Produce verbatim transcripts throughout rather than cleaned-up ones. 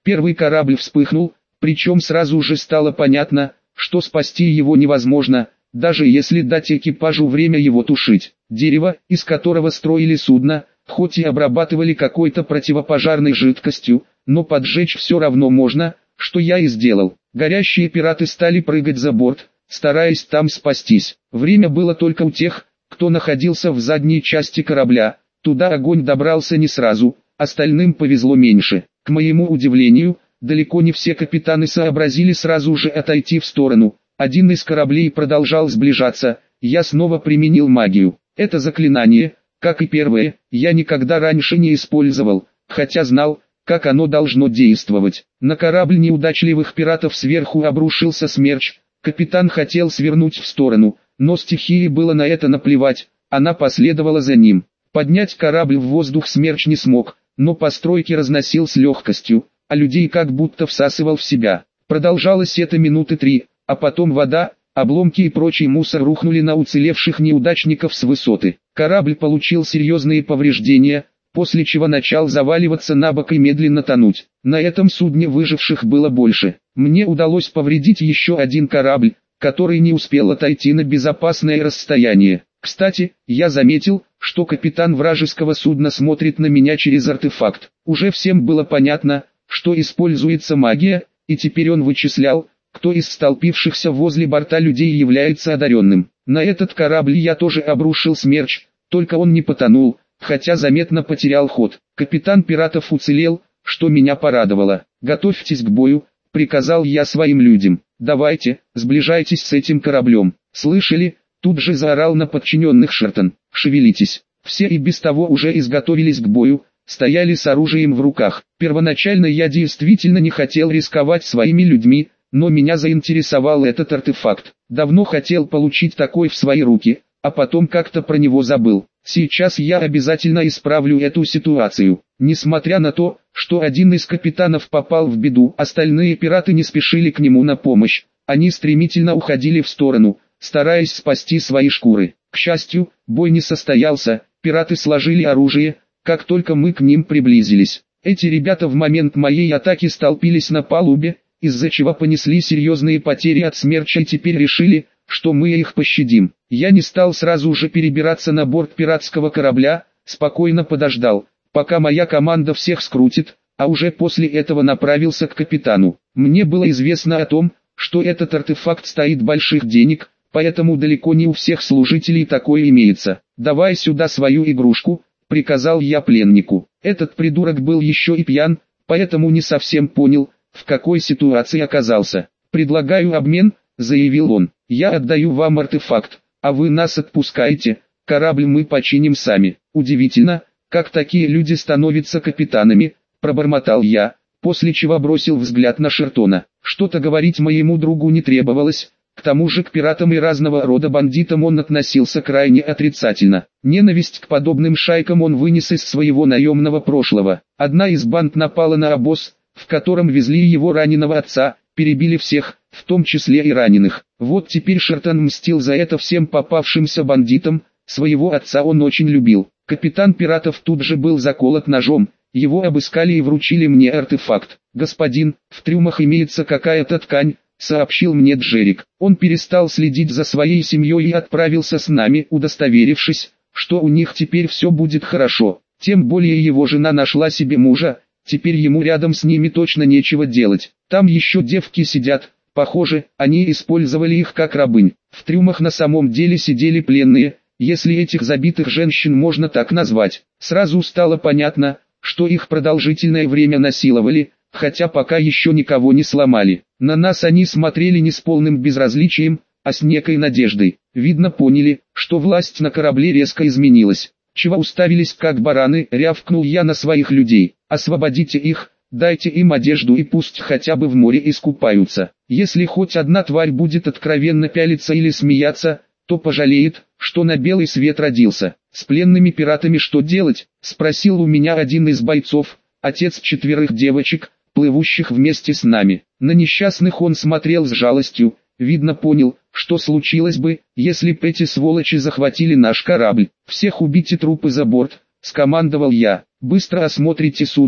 Первый корабль вспыхнул, причем сразу же стало понятно, что спасти его невозможно, даже если дать экипажу время его тушить. Дерево, из которого строили судно, хоть и обрабатывали какой-то противопожарной жидкостью, но поджечь все равно можно, что я и сделал. Горящие пираты стали прыгать за борт, стараясь там спастись. Время было только у тех, кто находился в задней части корабля. Туда огонь добрался не сразу, остальным повезло меньше. К моему удивлению, далеко не все капитаны сообразили сразу же отойти в сторону. Один из кораблей продолжал сближаться, я снова применил магию. Это заклинание, как и первое, я никогда раньше не использовал, хотя знал, как оно должно действовать. На корабль неудачливых пиратов сверху обрушился смерч. Капитан хотел свернуть в сторону, но стихии было на это наплевать, она последовала за ним. Поднять корабль в воздух смерч не смог, но постройки разносил с легкостью, а людей как будто всасывал в себя. Продолжалось это минуты три, а потом вода, обломки и прочий мусор рухнули на уцелевших неудачников с высоты. Корабль получил серьезные повреждения, после чего начал заваливаться на бок и медленно тонуть. На этом судне выживших было больше. Мне удалось повредить еще один корабль, который не успел отойти на безопасное расстояние. Кстати, я заметил, что капитан вражеского судна смотрит на меня через артефакт. Уже всем было понятно, что используется магия, и теперь он вычислял, кто из столпившихся возле борта людей является одаренным. На этот корабль я тоже обрушил смерч, только он не потонул, хотя заметно потерял ход. Капитан пиратов уцелел, что меня порадовало. «Готовьтесь к бою», — приказал я своим людям. «Давайте, сближайтесь с этим кораблем». «Слышали?» — тут же заорал на подчиненных Шертон. «Шевелитесь». Все и без того уже изготовились к бою, стояли с оружием в руках. Первоначально я действительно не хотел рисковать своими людьми, но меня заинтересовал этот артефакт. Давно хотел получить такой в свои руки, а потом как-то про него забыл. Сейчас я обязательно исправлю эту ситуацию. Несмотря на то, что один из капитанов попал в беду, остальные пираты не спешили к нему на помощь. Они стремительно уходили в сторону, стараясь спасти свои шкуры. К счастью, бой не состоялся, пираты сложили оружие, как только мы к ним приблизились. Эти ребята в момент моей атаки столпились на палубе, из-за чего понесли серьезные потери от смерча и теперь решили, что мы их пощадим. Я не стал сразу же перебираться на борт пиратского корабля, спокойно подождал, пока моя команда всех скрутит, а уже после этого направился к капитану. Мне было известно о том, что этот артефакт стоит больших денег, поэтому далеко не у всех служителей такое имеется. «Давай сюда свою игрушку», — приказал я пленнику. Этот придурок был еще и пьян, поэтому не совсем понял, в какой ситуации оказался. «Предлагаю обмен», — заявил он. «Я отдаю вам артефакт, а вы нас отпускаете, корабль мы починим сами». «Удивительно, как такие люди становятся капитанами», — пробормотал я, после чего бросил взгляд на Шертона. Что-то говорить моему другу не требовалось, к тому же к пиратам и разного рода бандитам он относился крайне отрицательно. Ненависть к подобным шайкам он вынес из своего наемного прошлого. Одна из банд напала на обоз, в котором везли его раненого отца, перебили всех, в том числе и раненых. Вот теперь Шертон мстил за это всем попавшимся бандитам, своего отца он очень любил. Капитан пиратов тут же был заколот ножом, его обыскали и вручили мне артефакт. «Господин, в трюмах имеется какая-то ткань», — сообщил мне Джерик. Он перестал следить за своей семьей и отправился с нами, удостоверившись, что у них теперь все будет хорошо. Тем более его жена нашла себе мужа, теперь ему рядом с ними точно нечего делать. Там еще девки сидят, похоже, они использовали их как рабынь. В трюмах на самом деле сидели пленные, если этих забитых женщин можно так назвать. Сразу стало понятно, что их продолжительное время насиловали, хотя пока еще никого не сломали. На нас они смотрели не с полным безразличием, а с некой надеждой. Видно, поняли, что власть на корабле резко изменилась. «Чего уставились как бараны?» — рявкнул я на своих людей. «Освободите их, дайте им одежду и пусть хотя бы в море искупаются. Если хоть одна тварь будет откровенно пялиться или смеяться, то пожалеет, что на белый свет родился». «С пленными пиратами что делать?» — спросил у меня один из бойцов, отец четверых девочек, плывущих вместе с нами. На несчастных он смотрел с жалостью, видно понял, что случилось бы, если б эти сволочи захватили наш корабль. «Всех убить и трупы за борт», — скомандовал я. «Быстро осмотрите судно,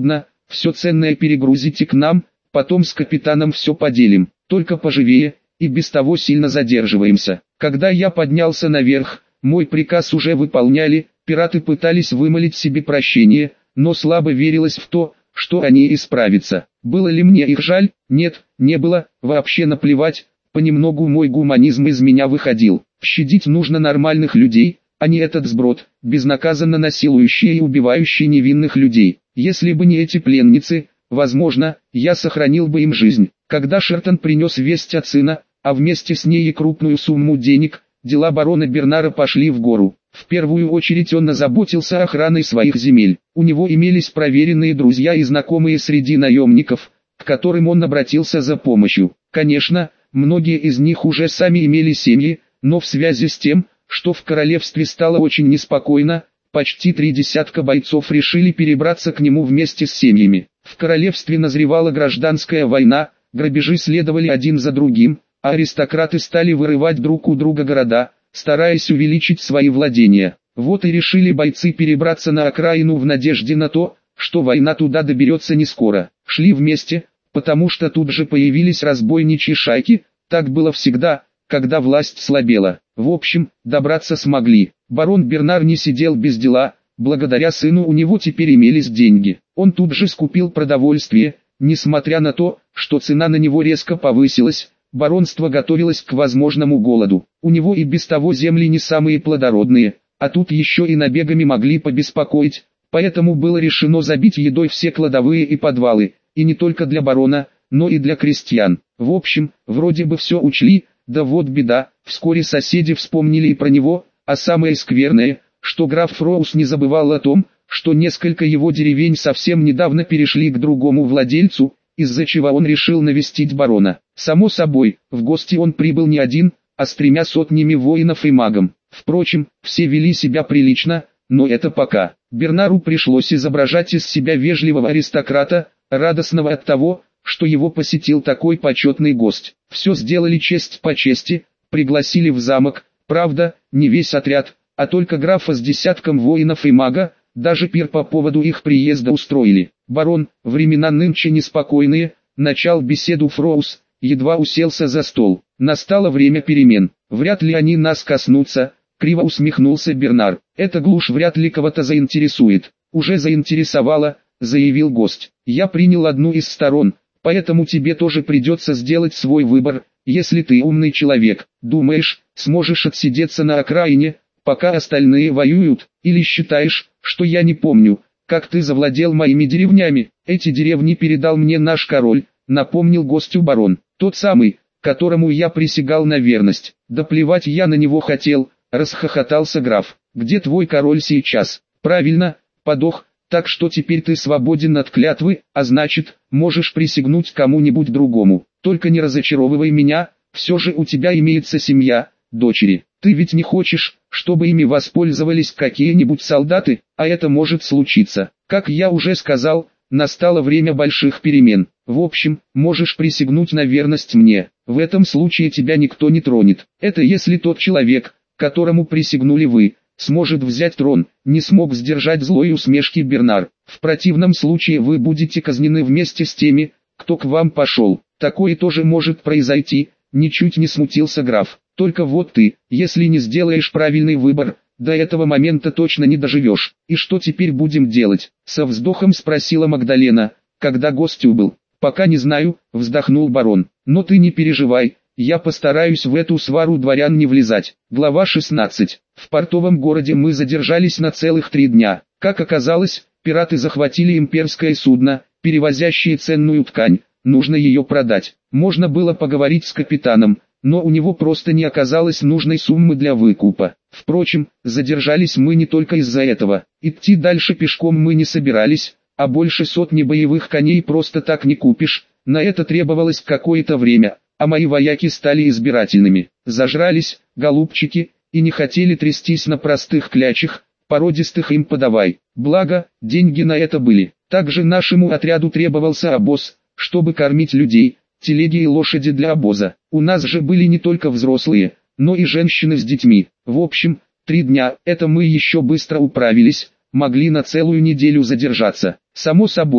все ценное перегрузите к нам, потом с капитаном все поделим, только поживее, и без того сильно задерживаемся. Когда я поднялся наверх, мой приказ уже выполняли, пираты пытались вымолить себе прощение, но слабо верилось в то, что они исправятся. Было ли мне их жаль? Нет, не было, вообще наплевать, понемногу мой гуманизм из меня выходил. Щадить нужно нормальных людей, а не этот сброд, безнаказанно насилующий и убивающий невинных людей. Если бы не эти пленницы, возможно, я сохранил бы им жизнь. Когда Шертон принес весть от сына, а вместе с ней и крупную сумму денег, дела барона Бернара пошли в гору. В первую очередь он озаботился охраной своих земель. У него имелись проверенные друзья и знакомые среди наемников, к которым он обратился за помощью. Конечно, многие из них уже сами имели семьи, но в связи с тем, что в королевстве стало очень неспокойно, почти три десятка бойцов решили перебраться к нему вместе с семьями. В королевстве назревала гражданская война, грабежи следовали один за другим, а аристократы стали вырывать друг у друга города, стараясь увеличить свои владения. Вот и решили бойцы перебраться на окраину в надежде на то, что война туда доберется не скоро. Шли вместе, потому что тут же появились разбойничьи шайки, так было всегда, когда власть слабела. В общем, добраться смогли. Барон Бернар не сидел без дела, благодаря сыну у него теперь имелись деньги. Он тут же скупил продовольствие, несмотря на то, что цена на него резко повысилась. Баронство готовилось к возможному голоду. У него и без того земли не самые плодородные, а тут еще и набегами могли побеспокоить, поэтому было решено забить едой все кладовые и подвалы, и не только для барона, но и для крестьян. В общем, вроде бы все учли, да вот беда, вскоре соседи вспомнили и про него, а самое скверное, что граф Фроус не забывал о том, что несколько его деревень совсем недавно перешли к другому владельцу, из-за чего он решил навестить барона. Само собой, в гости он прибыл не один, а с тремя сотнями воинов и магом. Впрочем, все вели себя прилично, но это пока. Бернару пришлось изображать из себя вежливого аристократа, радостного от того, что его посетил такой почетный гость. Все сделали честь по чести, пригласили в замок, правда, не весь отряд, а только графа с десятком воинов и мага, даже пир по поводу их приезда устроили. Барон, времена нынче неспокойные, начал беседу Фроус, едва уселся за стол. Настало время перемен. Вряд ли они нас коснутся, криво усмехнулся Бернар. Эта глушь вряд ли кого-то заинтересует. Уже заинтересовала, заявил гость. Я принял одну из сторон, поэтому тебе тоже придется сделать свой выбор. Если ты умный человек, думаешь, сможешь отсидеться на окраине, пока остальные воюют, или считаешь, что я не помню, как ты завладел моими деревнями? Эти деревни передал мне наш король, напомнил гостю барон, тот самый, которому я присягал на верность. Да плевать я на него хотел, расхохотался граф. Где твой король сейчас? Правильно, подох, так что теперь ты свободен от клятвы, а значит, можешь присягнуть кому-нибудь другому. Только не разочаровывай меня, все же у тебя имеется семья, дочери. Ты ведь не хочешь, чтобы ими воспользовались какие-нибудь солдаты, а это может случиться. Как я уже сказал, настало время больших перемен. В общем, можешь присягнуть на верность мне. В этом случае тебя никто не тронет. Это если тот человек, которому присягнули вы, сможет взять трон. Не смог сдержать злой усмешки Бернар. В противном случае вы будете казнены вместе с теми, кто к вам пошел. Такое тоже может произойти, ничуть не смутился граф. Только вот ты, если не сделаешь правильный выбор, до этого момента точно не доживешь. И что теперь будем делать? Со вздохом спросила Магдалена, когда гость убыл. Пока не знаю, вздохнул барон. Но ты не переживай, я постараюсь в эту свару дворян не влезать. Глава шестнадцать. В портовом городе мы задержались на целых три дня. Как оказалось, пираты захватили имперское судно, перевозящее ценную ткань. Нужно ее продать. Можно было поговорить с капитаном, но у него просто не оказалось нужной суммы для выкупа. Впрочем, задержались мы не только из-за этого. Идти дальше пешком мы не собирались, а больше сотни боевых коней просто так не купишь. На это требовалось какое-то время, а мои вояки стали избирательными. Зажрались, голубчики, и не хотели трястись на простых клячах, породистых им подавай. Благо, деньги на это были. Также нашему отряду требовался обоз, чтобы кормить людей, телеги и лошади для обоза. У нас же были не только взрослые, но и женщины с детьми. В общем, три дня, это мы еще быстро управились, могли на целую неделю задержаться. Само собой,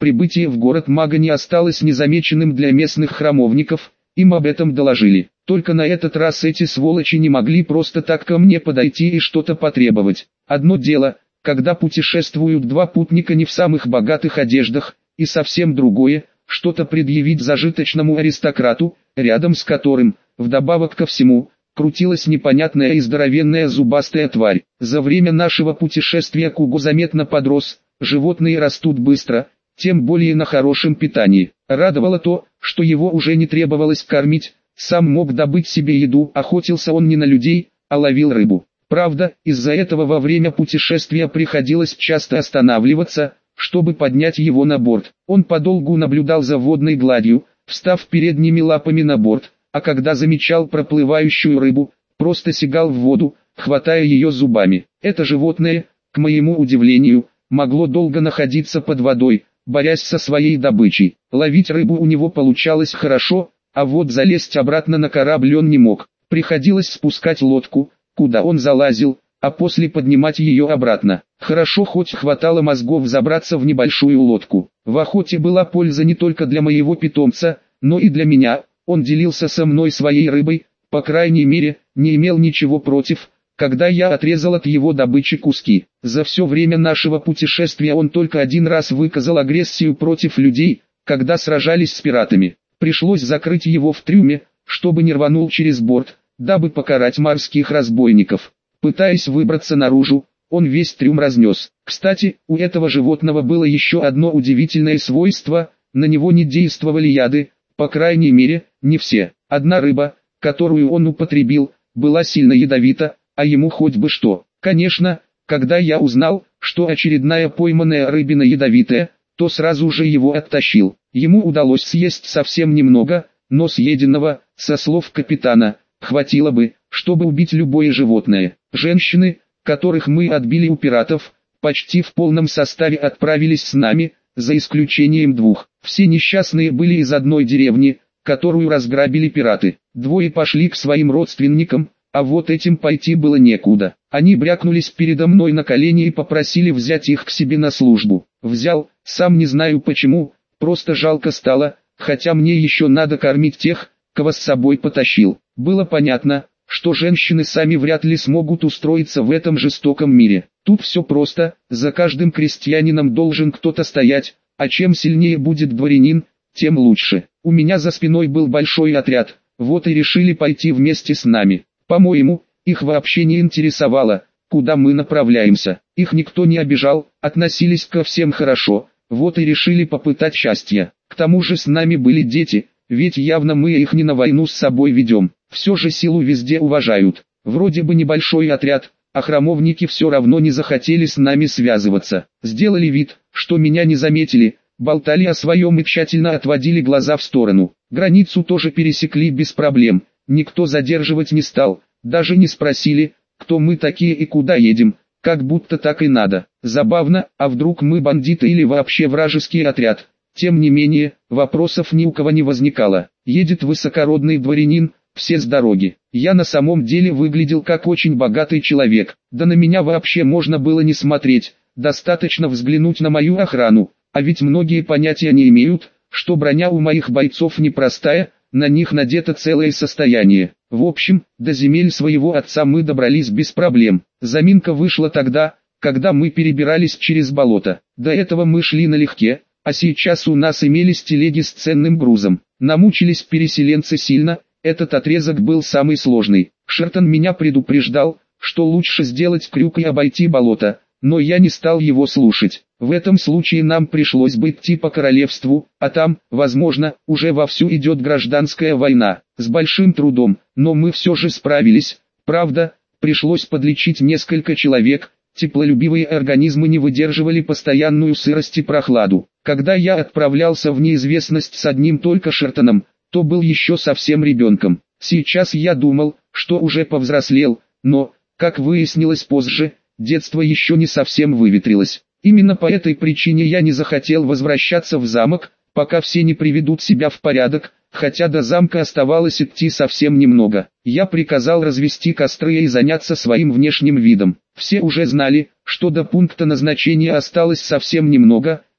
прибытие в город мага не осталось незамеченным для местных храмовников, им об этом доложили. Только на этот раз эти сволочи не могли просто так ко мне подойти и что-то потребовать. Одно дело, когда путешествуют два путника не в самых богатых одеждах, и совсем другое, что-то предъявить зажиточному аристократу, рядом с которым, вдобавок ко всему, крутилась непонятная и здоровенная зубастая тварь. За время нашего путешествия Куго заметно подрос, животные растут быстро, тем более на хорошем питании. Радовало то, что его уже не требовалось кормить, сам мог добыть себе еду, охотился он не на людей, а ловил рыбу. Правда, из-за этого во время путешествия приходилось часто останавливаться, чтобы поднять его на борт. Он подолгу наблюдал за водной гладью, встав передними лапами на борт, а когда замечал проплывающую рыбу, просто сигал в воду, хватая ее зубами. Это животное, к моему удивлению, могло долго находиться под водой, борясь со своей добычей. Ловить рыбу у него получалось хорошо, а вот залезть обратно на корабль он не мог. Приходилось спускать лодку, куда он залазил, а после поднимать ее обратно. Хорошо хоть хватало мозгов забраться в небольшую лодку. В охоте была польза не только для моего питомца, но и для меня. Он делился со мной своей рыбой, по крайней мере, не имел ничего против, когда я отрезал от его добычи куски. За все время нашего путешествия он только один раз выказал агрессию против людей, когда сражались с пиратами. Пришлось закрыть его в трюме, чтобы не рванул через борт, дабы покарать морских разбойников. Пытаясь выбраться наружу, он весь трюм разнес. Кстати, у этого животного было еще одно удивительное свойство, на него не действовали яды, по крайней мере, не все. Одна рыба, которую он употребил, была сильно ядовита, а ему хоть бы что. Конечно, когда я узнал, что очередная пойманная рыбина ядовитая, то сразу же его оттащил. Ему удалось съесть совсем немного, но съеденного, со слов капитана, хватило бы, чтобы убить любое животное. Женщины, которых мы отбили у пиратов, почти в полном составе отправились с нами, за исключением двух. Все несчастные были из одной деревни, которую разграбили пираты. Двое пошли к своим родственникам, а вот этим пойти было некуда. Они брякнулись передо мной на колени и попросили взять их к себе на службу. Взял, сам не знаю почему, просто жалко стало, хотя мне еще надо кормить тех, кого с собой потащил. Было понятно, что женщины сами вряд ли смогут устроиться в этом жестоком мире. Тут все просто, за каждым крестьянином должен кто-то стоять, а чем сильнее будет дворянин, тем лучше. У меня за спиной был большой отряд, вот и решили пойти вместе с нами. По-моему, их вообще не интересовало, куда мы направляемся. Их никто не обижал, относились ко всем хорошо, вот и решили попытать счастье. К тому же с нами были дети, ведь явно мы их не на войну с собой ведем. Все же силу везде уважают. Вроде бы небольшой отряд, а храмовники все равно не захотели с нами связываться. Сделали вид, что меня не заметили, болтали о своем и тщательно отводили глаза в сторону. Границу тоже пересекли без проблем, никто задерживать не стал, даже не спросили, кто мы такие и куда едем, как будто так и надо. Забавно, а вдруг мы бандиты или вообще вражеский отряд? Тем не менее, вопросов ни у кого не возникало. Едет высокородный дворянин, все с дороги. Я на самом деле выглядел как очень богатый человек, да на меня вообще можно было не смотреть, достаточно взглянуть на мою охрану, а ведь многие понятия не имеют, что броня у моих бойцов непростая, на них надето целое состояние. В общем, до земель своего отца мы добрались без проблем. Заминка вышла тогда, когда мы перебирались через болото. До этого мы шли налегке, а сейчас у нас имелись телеги с ценным грузом. Намучились переселенцы сильно, этот отрезок был самый сложный. Шертон меня предупреждал, что лучше сделать крюк и обойти болото, но я не стал его слушать. В этом случае нам пришлось бы идти по королевству, а там, возможно, уже вовсю идет гражданская война. С большим трудом, но мы все же справились. Правда, пришлось подлечить несколько человек, теплолюбивые организмы не выдерживали постоянную сырость и прохладу. Когда я отправлялся в неизвестность с одним только Шертоном, то был еще совсем ребенком. Сейчас я думал, что уже повзрослел, но, как выяснилось позже, детство еще не совсем выветрилось. Именно по этой причине я не захотел возвращаться в замок, пока все не приведут себя в порядок, хотя до замка оставалось идти совсем немного. Я приказал развести костры и заняться своим внешним видом. Все уже знали, что до пункта назначения осталось совсем немного,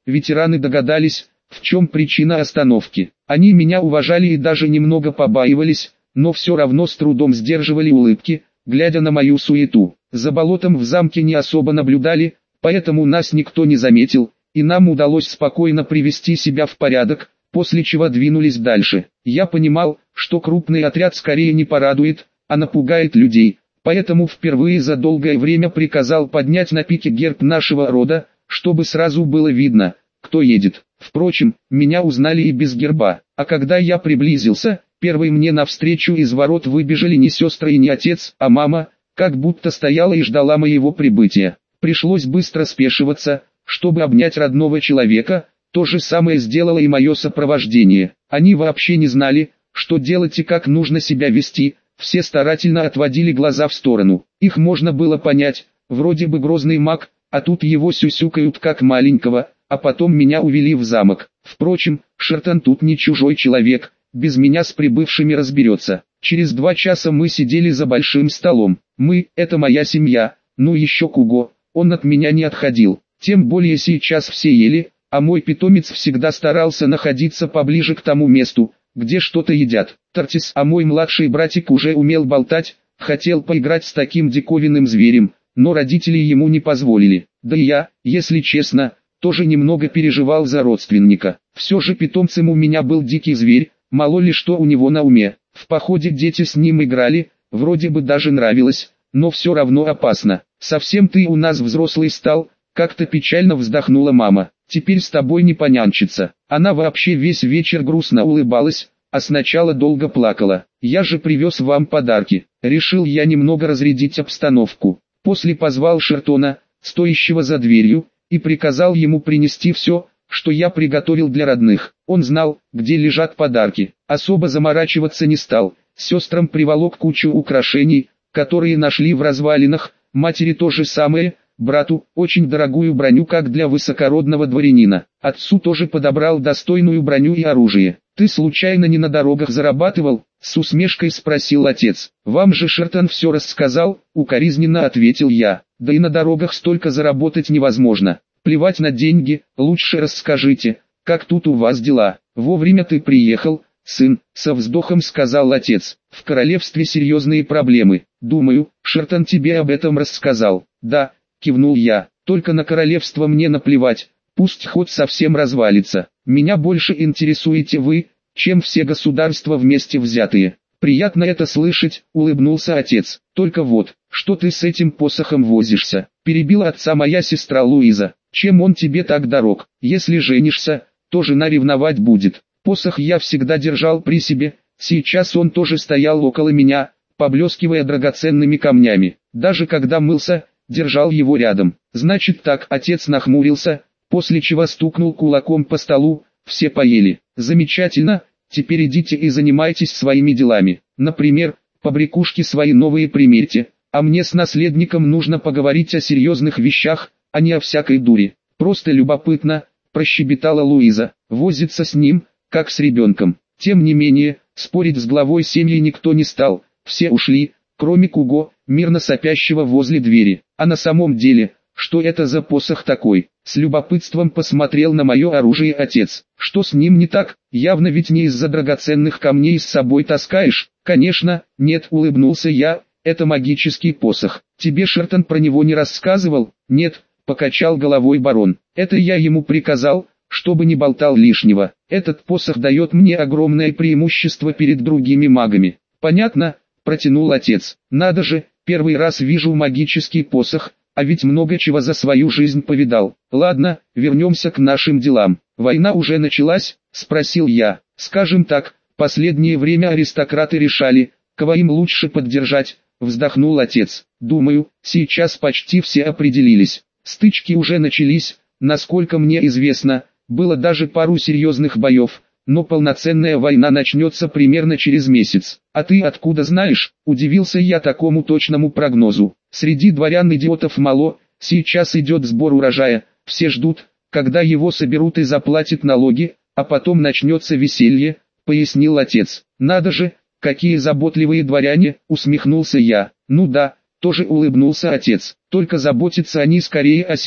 ветераны догадались, в чем причина остановки. Они меня уважали и даже немного побаивались, но все равно с трудом сдерживали улыбки, глядя на мою суету. За болотом в замке не особо наблюдали, поэтому нас никто не заметил, и нам удалось спокойно привести себя в порядок, после чего двинулись дальше. Я понимал, что крупный отряд скорее не порадует, а напугает людей, поэтому впервые за долгое время приказал поднять на пике герб нашего рода, чтобы сразу было видно, кто едет. Впрочем, меня узнали и без герба, а когда я приблизился, первой мне навстречу из ворот выбежали не сестры и не отец, а мама, как будто стояла и ждала моего прибытия. Пришлось быстро спешиваться, чтобы обнять родного человека, то же самое сделало и мое сопровождение. Они вообще не знали, что делать и как нужно себя вести, все старательно отводили глаза в сторону. Их можно было понять, вроде бы грозный маг, а тут его сюсюкают как маленького, а потом меня увели в замок. Впрочем, Шертон тут не чужой человек, без меня с прибывшими разберется. Через два часа мы сидели за большим столом. Мы, это моя семья, ну еще Куго, он от меня не отходил. Тем более сейчас все ели, а мой питомец всегда старался находиться поближе к тому месту, где что-то едят. Тартис, а мой младший братик уже умел болтать, хотел поиграть с таким диковинным зверем, но родители ему не позволили. Да и я, если честно, тоже немного переживал за родственника. Все же питомцем у меня был дикий зверь, мало ли что у него на уме. В походе дети с ним играли, вроде бы даже нравилось, но все равно опасно. «Совсем ты у нас взрослый стал», — как-то печально вздохнула мама. «Теперь с тобой не понянчиться». Она вообще весь вечер грустно улыбалась, а сначала долго плакала. «Я же привез вам подарки». Решил я немного разрядить обстановку. После позвал Шертона, стоящего за дверью, и приказал ему принести все, что я приготовил для родных. Он знал, где лежат подарки, особо заморачиваться не стал. Сестрам приволок кучу украшений, которые нашли в развалинах, матери то же самое, брату очень дорогую броню как для высокородного дворянина. Отцу тоже подобрал достойную броню и оружие. «Ты случайно не на дорогах зарабатывал?» — с усмешкой спросил отец. «Вам же Шертон все рассказал», — укоризненно ответил я. «Да и на дорогах столько заработать невозможно. Плевать на деньги, лучше расскажите, как тут у вас дела?» «Вовремя ты приехал, сын», — со вздохом сказал отец. «В королевстве серьезные проблемы. Думаю, Шертон тебе об этом рассказал». «Да», — кивнул я, — «только на королевство мне наплевать, пусть хоть совсем развалится. Меня больше интересуете вы, чем все государства вместе взятые». «Приятно это слышать», — улыбнулся отец. «Только вот, что ты с этим посохом возишься?» — перебила отца моя сестра Луиза. «Чем он тебе так дорог? Если женишься, то жена ревновать будет». Посох я всегда держал при себе, сейчас он тоже стоял около меня, поблескивая драгоценными камнями. Даже когда мылся, держал его рядом. «Значит так», — отец нахмурился, после чего стукнул кулаком по столу. «Все поели. Замечательно, теперь идите и занимайтесь своими делами. Например, побрякушки свои новые примерьте, а мне с наследником нужно поговорить о серьезных вещах, а не о всякой дури». «Просто любопытно», — прощебетала Луиза, — «возиться с ним, как с ребенком». Тем не менее, спорить с главой семьи никто не стал, все ушли, кроме Куго, мирно сопящего возле двери. А на самом деле, что это за посох такой? С любопытством посмотрел на мое оружие отец. «Что с ним не так? Явно ведь не из-за драгоценных камней с собой таскаешь?» «Конечно, нет», — улыбнулся я, — «это магический посох. Тебе Шертон про него не рассказывал?» «Нет», — покачал головой барон, — «это я ему приказал, чтобы не болтал лишнего. Этот посох дает мне огромное преимущество перед другими магами». «Понятно», — протянул отец. «Надо же, первый раз вижу магический посох, а ведь много чего за свою жизнь повидал. Ладно, вернемся к нашим делам. Война уже началась?» — спросил я. «Скажем так, последнее время аристократы решали, кого им лучше поддержать», — вздохнул отец. «Думаю, сейчас почти все определились. Стычки уже начались, насколько мне известно, было даже пару серьезных боев, но полноценная война начнется примерно через месяц». «А ты откуда знаешь?» – удивился я такому точному прогнозу. «Среди дворян идиотов мало, сейчас идет сбор урожая, все ждут, когда его соберут и заплатят налоги, а потом начнется веселье», – пояснил отец. «Надо же, какие заботливые дворяне», – усмехнулся я. «Ну да», – тоже улыбнулся отец, – «только заботятся они скорее о себе,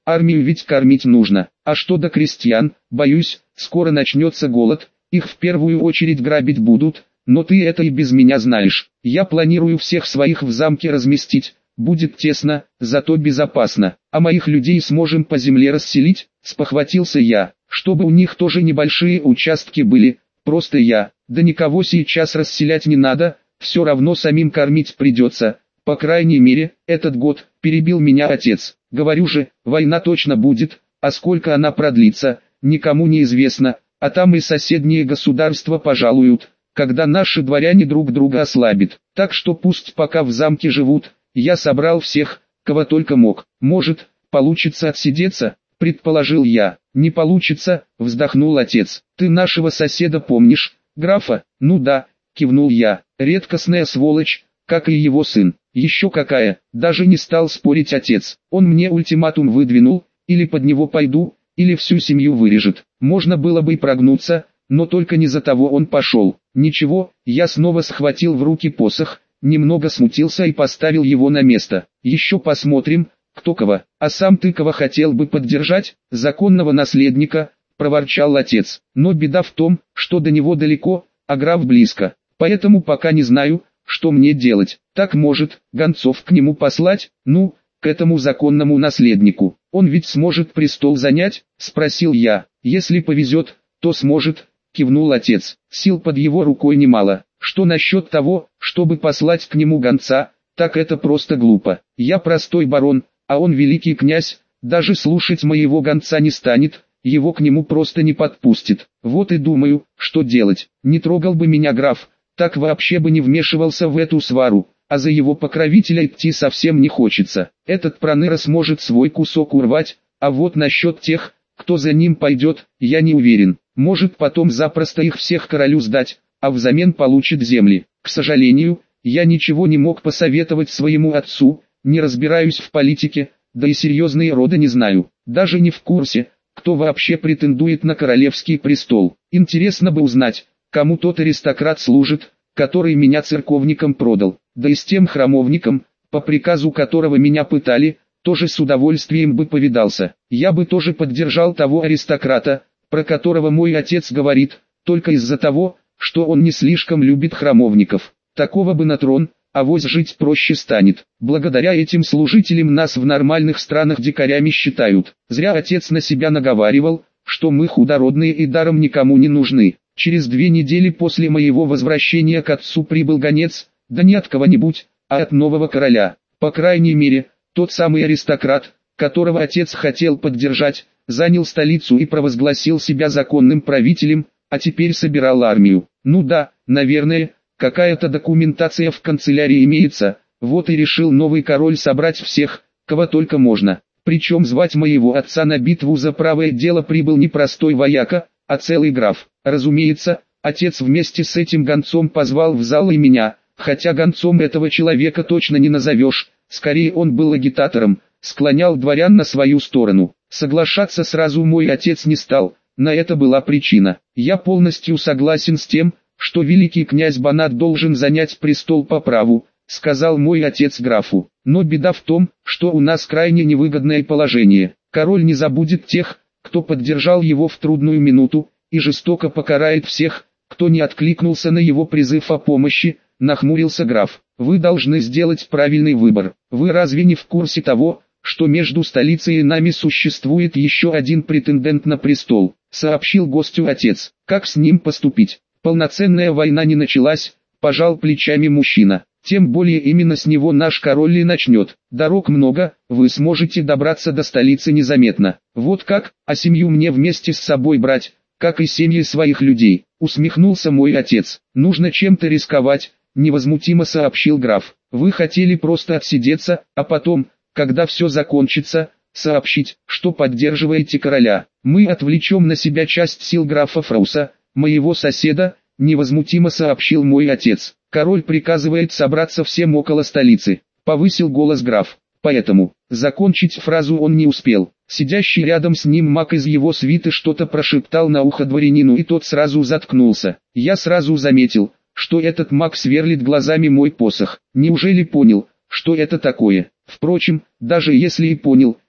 армию ведь кормить нужно. А что до крестьян, боюсь, скоро начнется голод, их в первую очередь грабить будут, но ты это и без меня знаешь. Я планирую всех своих в замке разместить, будет тесно, зато безопасно, а моих людей сможем по земле расселить, спохватился я, чтобы у них тоже небольшие участки были, просто я, да никого сейчас расселять не надо, все равно самим кормить придется, по крайней мере, этот год, перебил меня отец, говорю же, война точно будет, а сколько она продлится, никому не известно, а там и соседние государства пожалуют, когда наши дворяне друг друга ослабят, так что пусть пока в замке живут, я собрал всех, кого только мог, может, получится отсидеться, предположил я, не получится, вздохнул отец, ты нашего соседа помнишь, графа, ну да, кивнул я, редкостная сволочь, как и его сын, еще какая, даже не стал спорить отец, он мне ультиматум выдвинул, или под него пойду, или всю семью вырежет, можно было бы и прогнуться, но только не за того он пошел. Ничего, я снова схватил в руки посох, немного смутился и поставил его на место. Еще посмотрим, кто кого. А сам ты кого хотел бы поддержать, законного наследника, проворчал отец. Но беда в том, что до него далеко, а граф близко. Поэтому пока не знаю, что мне делать. Так может, гонцов к нему послать, ну, к этому законному наследнику. Он ведь сможет престол занять, спросил я. Если повезет, то сможет, кивнул отец, сил под его рукой немало. Что насчет того, чтобы послать к нему гонца, так это просто глупо. Я простой барон, а он великий князь, даже слушать моего гонца не станет, его к нему просто не подпустит. Вот и думаю, что делать. Не трогал бы меня граф, так вообще бы не вмешивался в эту свару, а за его покровителя идти совсем не хочется. Этот проныра сможет свой кусок урвать, а вот насчет тех, кто за ним пойдет, я не уверен. Может потом запросто их всех королю сдать, а взамен получит земли. К сожалению, я ничего не мог посоветовать своему отцу, не разбираюсь в политике, да и серьезные роды не знаю, даже не в курсе, кто вообще претендует на королевский престол. Интересно бы узнать, кому тот аристократ служит, который меня церковникам продал, да и с тем храмовником, по приказу которого меня пытали, тоже с удовольствием бы повидался. Я бы тоже поддержал того аристократа, про которого мой отец говорит, только из-за того, что он не слишком любит храмовников. Такого бы на трон, авось жить проще станет. Благодаря этим служителям нас в нормальных странах дикарями считают. Зря отец на себя наговаривал, что мы худородные и даром никому не нужны. Через две недели после моего возвращения к отцу прибыл гонец, да не от кого-нибудь, а от нового короля. По крайней мере, тот самый аристократ, которого отец хотел поддержать, занял столицу и провозгласил себя законным правителем, а теперь собирал армию. Ну да, наверное, какая-то документация в канцелярии имеется, вот и решил новый король собрать всех, кого только можно. Причем звать моего отца на битву за правое дело прибыл не простой вояка, а целый граф. Разумеется, отец вместе с этим гонцом позвал в зал и меня, хотя гонцом этого человека точно не назовешь, скорее он был агитатором, склонял дворян на свою сторону. Соглашаться сразу мой отец не стал, на это была причина. Я полностью согласен с тем, что великий князь Банат должен занять престол по праву, сказал мой отец графу. Но беда в том, что у нас крайне невыгодное положение. Король не забудет тех, кто поддержал его в трудную минуту, и жестоко покарает всех, кто не откликнулся на его призыв о помощи, нахмурился граф. Вы должны сделать правильный выбор. Вы разве не в курсе того, что между столицей и нами существует еще один претендент на престол, сообщил гостю отец. Как с ним поступить? Полноценная война не началась, пожал плечами мужчина. Тем более именно с него наш король и начнет. Дорог много, вы сможете добраться до столицы незаметно. Вот как, а семью мне вместе с собой брать, как и семьи своих людей, усмехнулся мой отец. Нужно чем-то рисковать, невозмутимо сообщил граф. Вы хотели просто отсидеться, а потом, когда все закончится, сообщить, что поддерживаете короля. Мы отвлечем на себя часть сил графа Фрауса, моего соседа, невозмутимо сообщил мой отец. Король приказывает собраться всем около столицы, повысил голос граф. Поэтому, закончить фразу он не успел. Сидящий рядом с ним маг из его свиты что-то прошептал на ухо дворянину, и тот сразу заткнулся. Я сразу заметил, что этот маг сверлит глазами мой посох. Неужели понял, что это такое? Впрочем, даже если и понял,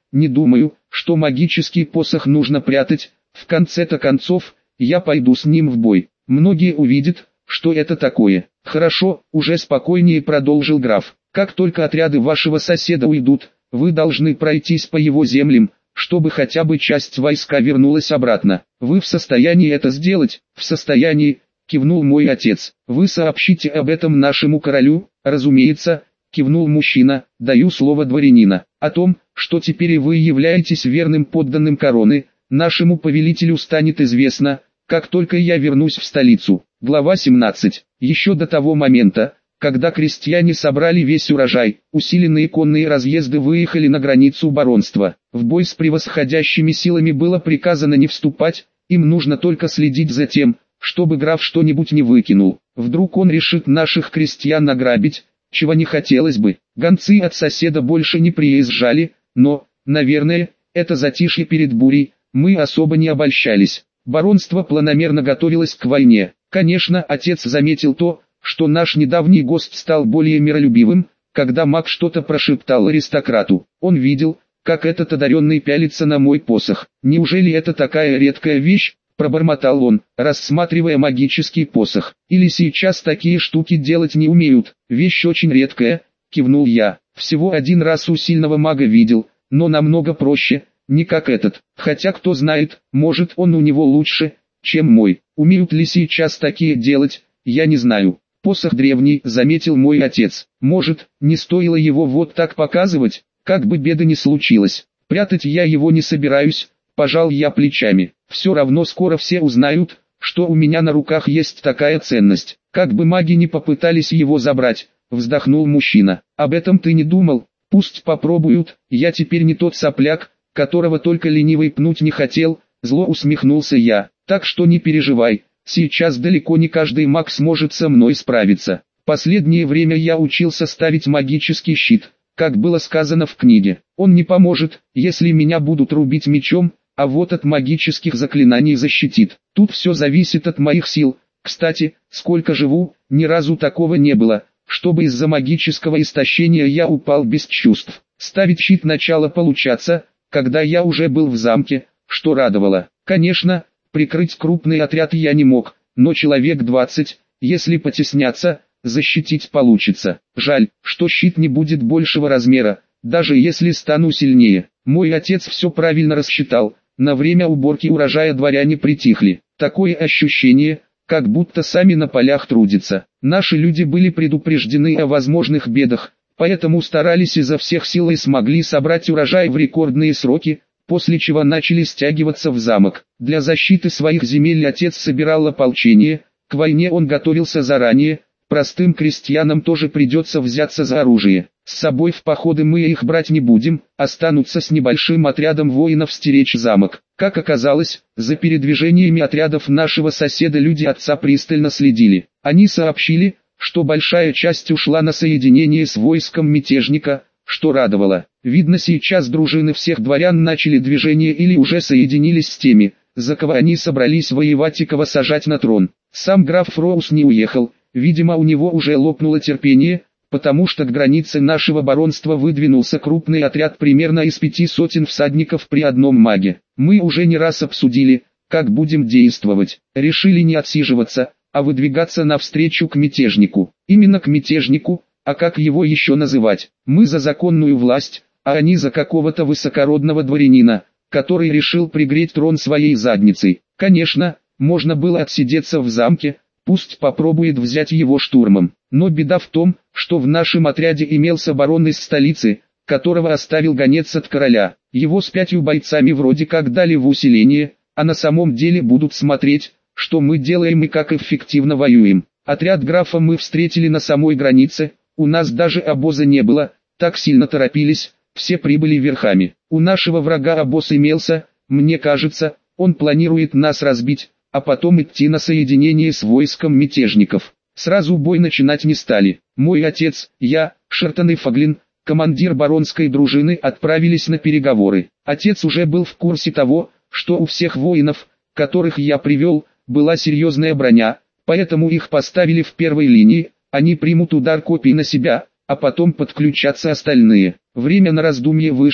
не думаю, что магический посох нужно прятать, в конце-то концов, я пойду с ним в бой. Многие увидят, что это такое. Хорошо, уже спокойнее продолжил граф. Как только отряды вашего соседа уйдут, вы должны пройтись по его землям, чтобы хотя бы часть войска вернулась обратно. Вы в состоянии это сделать? В состоянии, кивнул мой отец. Вы сообщите об этом нашему королю? Разумеется, кивнул мужчина, даю слово дворянина. О том, что теперь вы являетесь верным подданным короны, нашему повелителю станет известно, как только я вернусь в столицу. Глава семнадцать. Еще до того момента, когда крестьяне собрали весь урожай, усиленные конные разъезды выехали на границу баронства. В бой с превосходящими силами было приказано не вступать, им нужно только следить за тем, чтобы граф что-нибудь не выкинул. Вдруг он решит наших крестьян награбить, чего не хотелось бы. Гонцы от соседа больше не приезжали, но, наверное, это затишье перед бурей, мы особо не обольщались. Баронство планомерно готовилось к войне. Конечно, отец заметил то, что наш недавний гость стал более миролюбивым, когда маг что-то прошептал аристократу. Он видел, как этот одаренный пялится на мой посох. «Неужели это такая редкая вещь?» – пробормотал он, рассматривая магический посох. «Или сейчас такие штуки делать не умеют?» «Вещь очень редкая», – кивнул я. «Всего один раз у сильного мага видел, но намного проще, не как этот. Хотя кто знает, может он у него лучше, чем мой. Умеют ли сейчас такие делать, я не знаю». «Посох древний», — заметил мой отец. «Может, не стоило его вот так показывать, как бы беда ни случилось. Прятать я его не собираюсь», — пожал я плечами. «Все равно скоро все узнают, что у меня на руках есть такая ценность. Как бы маги не попытались его забрать», — вздохнул мужчина. «Об этом ты не думал? Пусть попробуют, я теперь не тот сопляк, которого только ленивый пнуть не хотел», — зло усмехнулся я. «Так что не переживай. Сейчас далеко не каждый маг сможет со мной справиться. Последнее время я учился ставить магический щит, как было сказано в книге. Он не поможет, если меня будут рубить мечом, а вот от магических заклинаний защитит. Тут все зависит от моих сил. Кстати, сколько живу, ни разу такого не было, чтобы из-за магического истощения я упал без чувств. Ставить щит начало получаться, когда я уже был в замке, что радовало. Конечно, прикрыть крупный отряд я не мог, но человек двадцать, если потесняться, защитить получится. Жаль, что щит не будет большего размера, даже если стану сильнее. Мой отец все правильно рассчитал, на время уборки урожая дворяне притихли. Такое ощущение, как будто сами на полях трудятся. Наши люди были предупреждены о возможных бедах, поэтому старались изо всех сил и смогли собрать урожай в рекордные сроки, после чего начали стягиваться в замок. Для защиты своих земель отец собирал ополчение, к войне он готовился заранее, простым крестьянам тоже придется взяться за оружие. С собой в походы мы их брать не будем, останутся с небольшим отрядом воинов стеречь замок. Как оказалось, за передвижениями отрядов нашего соседа люди отца пристально следили. Они сообщили, что большая часть ушла на соединение с войском мятежника, что радовало. Видно, сейчас дружины всех дворян начали движение или уже соединились с теми, за кого они собрались воевать и кого сажать на трон. Сам граф Фроус не уехал, видимо у него уже лопнуло терпение, потому что к границе нашего баронства выдвинулся крупный отряд примерно из пяти сотен всадников при одном маге. Мы уже не раз обсудили, как будем действовать. Решили не отсиживаться, а выдвигаться навстречу к мятежнику. Именно к мятежнику, а как его еще называть? Мы за законную власть, а они за какого-то высокородного дворянина, который решил пригреть трон своей задницей. Конечно, можно было отсидеться в замке, пусть попробует взять его штурмом. Но беда в том, что в нашем отряде имелся барон из столицы, которого оставил гонец от короля. Его с пятью бойцами вроде как дали в усиление, а на самом деле будут смотреть, что мы делаем и как эффективно воюем. Отряд графа мы встретили на самой границе, у нас даже обоза не было, так сильно торопились, все прибыли верхами. У нашего врага обоз имелся, мне кажется, он планирует нас разбить, а потом идти на соединение с войском мятежников. Сразу бой начинать не стали. Мой отец, я, Шертон и Фаглин, командир баронской дружины, отправились на переговоры. Отец уже был в курсе того, что у всех воинов, которых я привел, была серьезная броня, поэтому их поставили в первой линии, они примут удар копий на себя, а потом подключатся остальные. Время на раздумье вышло,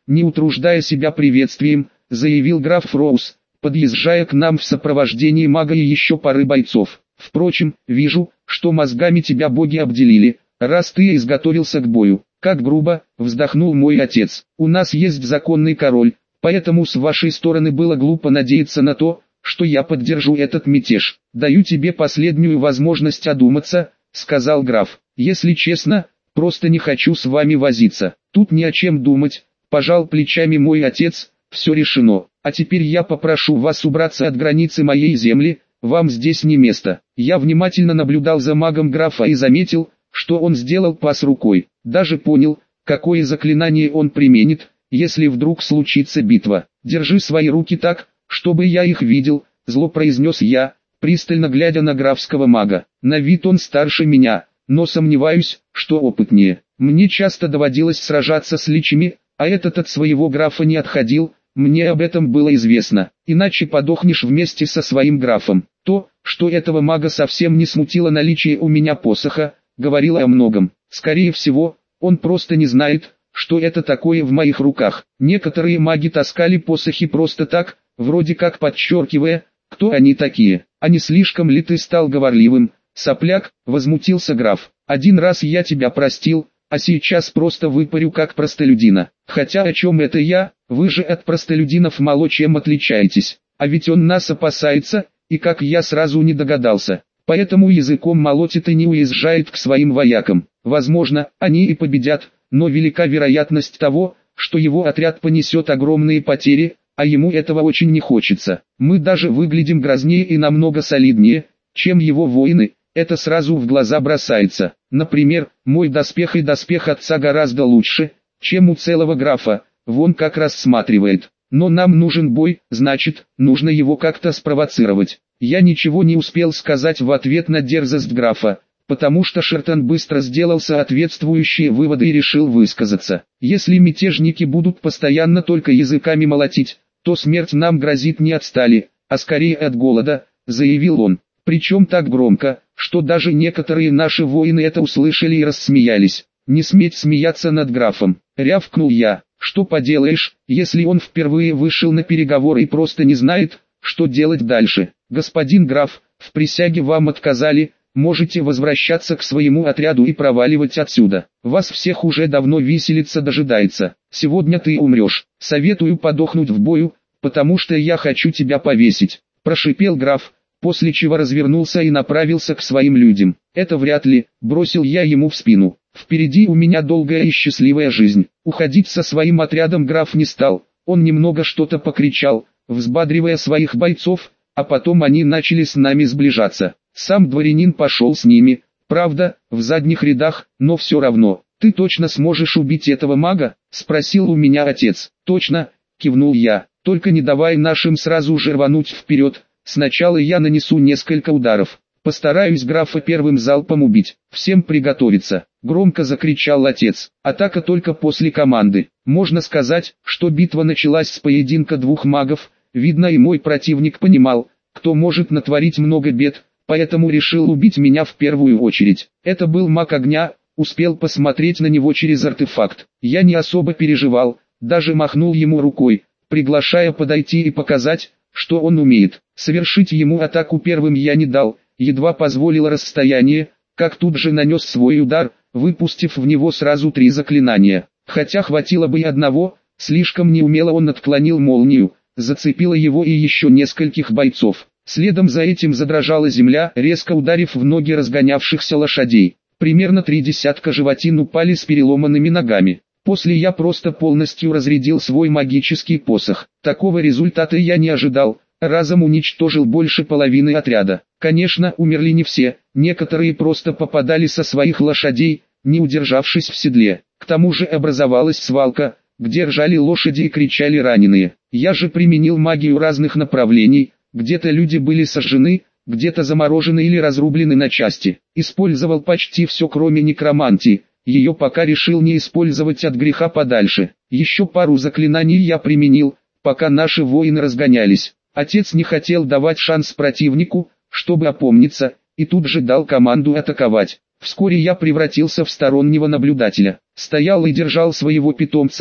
не утруждая себя приветствием, заявил граф Роуз, подъезжая к нам в сопровождении мага и еще пары бойцов. Впрочем, вижу, что мозгами тебя боги обделили, раз ты изготовился к бою. Как грубо, вздохнул мой отец. У нас есть законный король, поэтому с вашей стороны было глупо надеяться на то, что я поддержу этот мятеж. Даю тебе последнюю возможность одуматься, сказал граф. Если честно, просто не хочу с вами возиться. Тут не о чем думать, пожал плечами мой отец, все решено. А теперь я попрошу вас убраться от границы моей земли, вам здесь не место. Я внимательно наблюдал за магом графа и заметил, что он сделал пас рукой. Даже понял, какое заклинание он применит, если вдруг случится битва. Держи свои руки так, чтобы я их видел, зло произнес я, пристально глядя на графского мага. На вид он старше меня, но сомневаюсь, что опытнее. Мне часто доводилось сражаться с личами, а этот от своего графа не отходил, мне об этом было известно. Иначе подохнешь вместе со своим графом. То, что этого мага совсем не смутило наличие у меня посоха, говорило о многом. Скорее всего, он просто не знает, что это такое в моих руках. Некоторые маги таскали посохи просто так, вроде как подчеркивая, кто они такие. А не слишком ли ты стал говорливым, сопляк, возмутился граф. Один раз я тебя простил, а сейчас просто выпарю как простолюдина. Хотя о чем это я, вы же от простолюдинов мало чем отличаетесь. А ведь он нас опасается, и как я сразу не догадался. Поэтому языком молотит и не уезжает к своим воякам. Возможно, они и победят, но велика вероятность того, что его отряд понесет огромные потери, а ему этого очень не хочется. Мы даже выглядим грознее и намного солиднее, чем его воины, это сразу в глаза бросается. Например, мой доспех и доспех отца гораздо лучше, чем у целого графа, вон как рассматривает. Но нам нужен бой, значит, нужно его как-то спровоцировать. Я ничего не успел сказать в ответ на дерзость графа, потому что Шертон быстро сделал соответствующие выводы и решил высказаться. Если мятежники будут постоянно только языками молотить, то смерть нам грозит не от стали, а скорее от голода, заявил он. Причем так громко, что даже некоторые наши воины это услышали и рассмеялись. Не сметь смеяться над графом, рявкнул я. Что поделаешь, если он впервые вышел на переговоры и просто не знает, что делать дальше. Господин граф, в присяге вам отказали, можете возвращаться к своему отряду и проваливать отсюда. Вас всех уже давно виселица дожидается. Сегодня ты умрешь. Советую подохнуть в бою, потому что я хочу тебя повесить. Прошипел граф, после чего развернулся и направился к своим людям. Это вряд ли, бросил я ему в спину. Впереди у меня долгая и счастливая жизнь. Уходить со своим отрядом граф не стал. Он немного что-то покричал, взбадривая своих бойцов, а потом они начали с нами сближаться. Сам дворянин пошел с ними, правда, в задних рядах, но все равно. «Ты точно сможешь убить этого мага?» – спросил у меня отец. «Точно», – кивнул я, – «только не давай нашим сразу же рвануть вперед, сначала я нанесу несколько ударов. Постараюсь графа первым залпом убить. Всем приготовиться!» — громко закричал отец. Атака только после команды. Можно сказать, что битва началась с поединка двух магов. Видно, и мой противник понимал, кто может натворить много бед, поэтому решил убить меня в первую очередь. Это был маг огня, успел посмотреть на него через артефакт. Я не особо переживал, даже махнул ему рукой, приглашая подойти и показать, что он умеет. Совершить ему атаку первым я не дал. Едва позволило расстояние, как тут же нанес свой удар, выпустив в него сразу три заклинания. Хотя хватило бы и одного, слишком неумело он отклонил молнию, зацепило его и еще нескольких бойцов. Следом за этим задрожала земля, резко ударив в ноги разгонявшихся лошадей. Примерно три десятка животин упали с переломанными ногами. После я просто полностью разрядил свой магический посох. Такого результата я не ожидал. Разом уничтожил больше половины отряда. Конечно, умерли не все, некоторые просто попадали со своих лошадей, не удержавшись в седле. К тому же образовалась свалка, где ржали лошади и кричали раненые. Я же применил магию разных направлений, где-то люди были сожжены, где-то заморожены или разрублены на части. Использовал почти все, кроме некромантии, ее пока решил не использовать от греха подальше. Еще пару заклинаний я применил, пока наши воины разгонялись. Отец не хотел давать шанс противнику, чтобы опомниться, и тут же дал команду атаковать. Вскоре я превратился в стороннего наблюдателя. Стоял и держал своего питомца,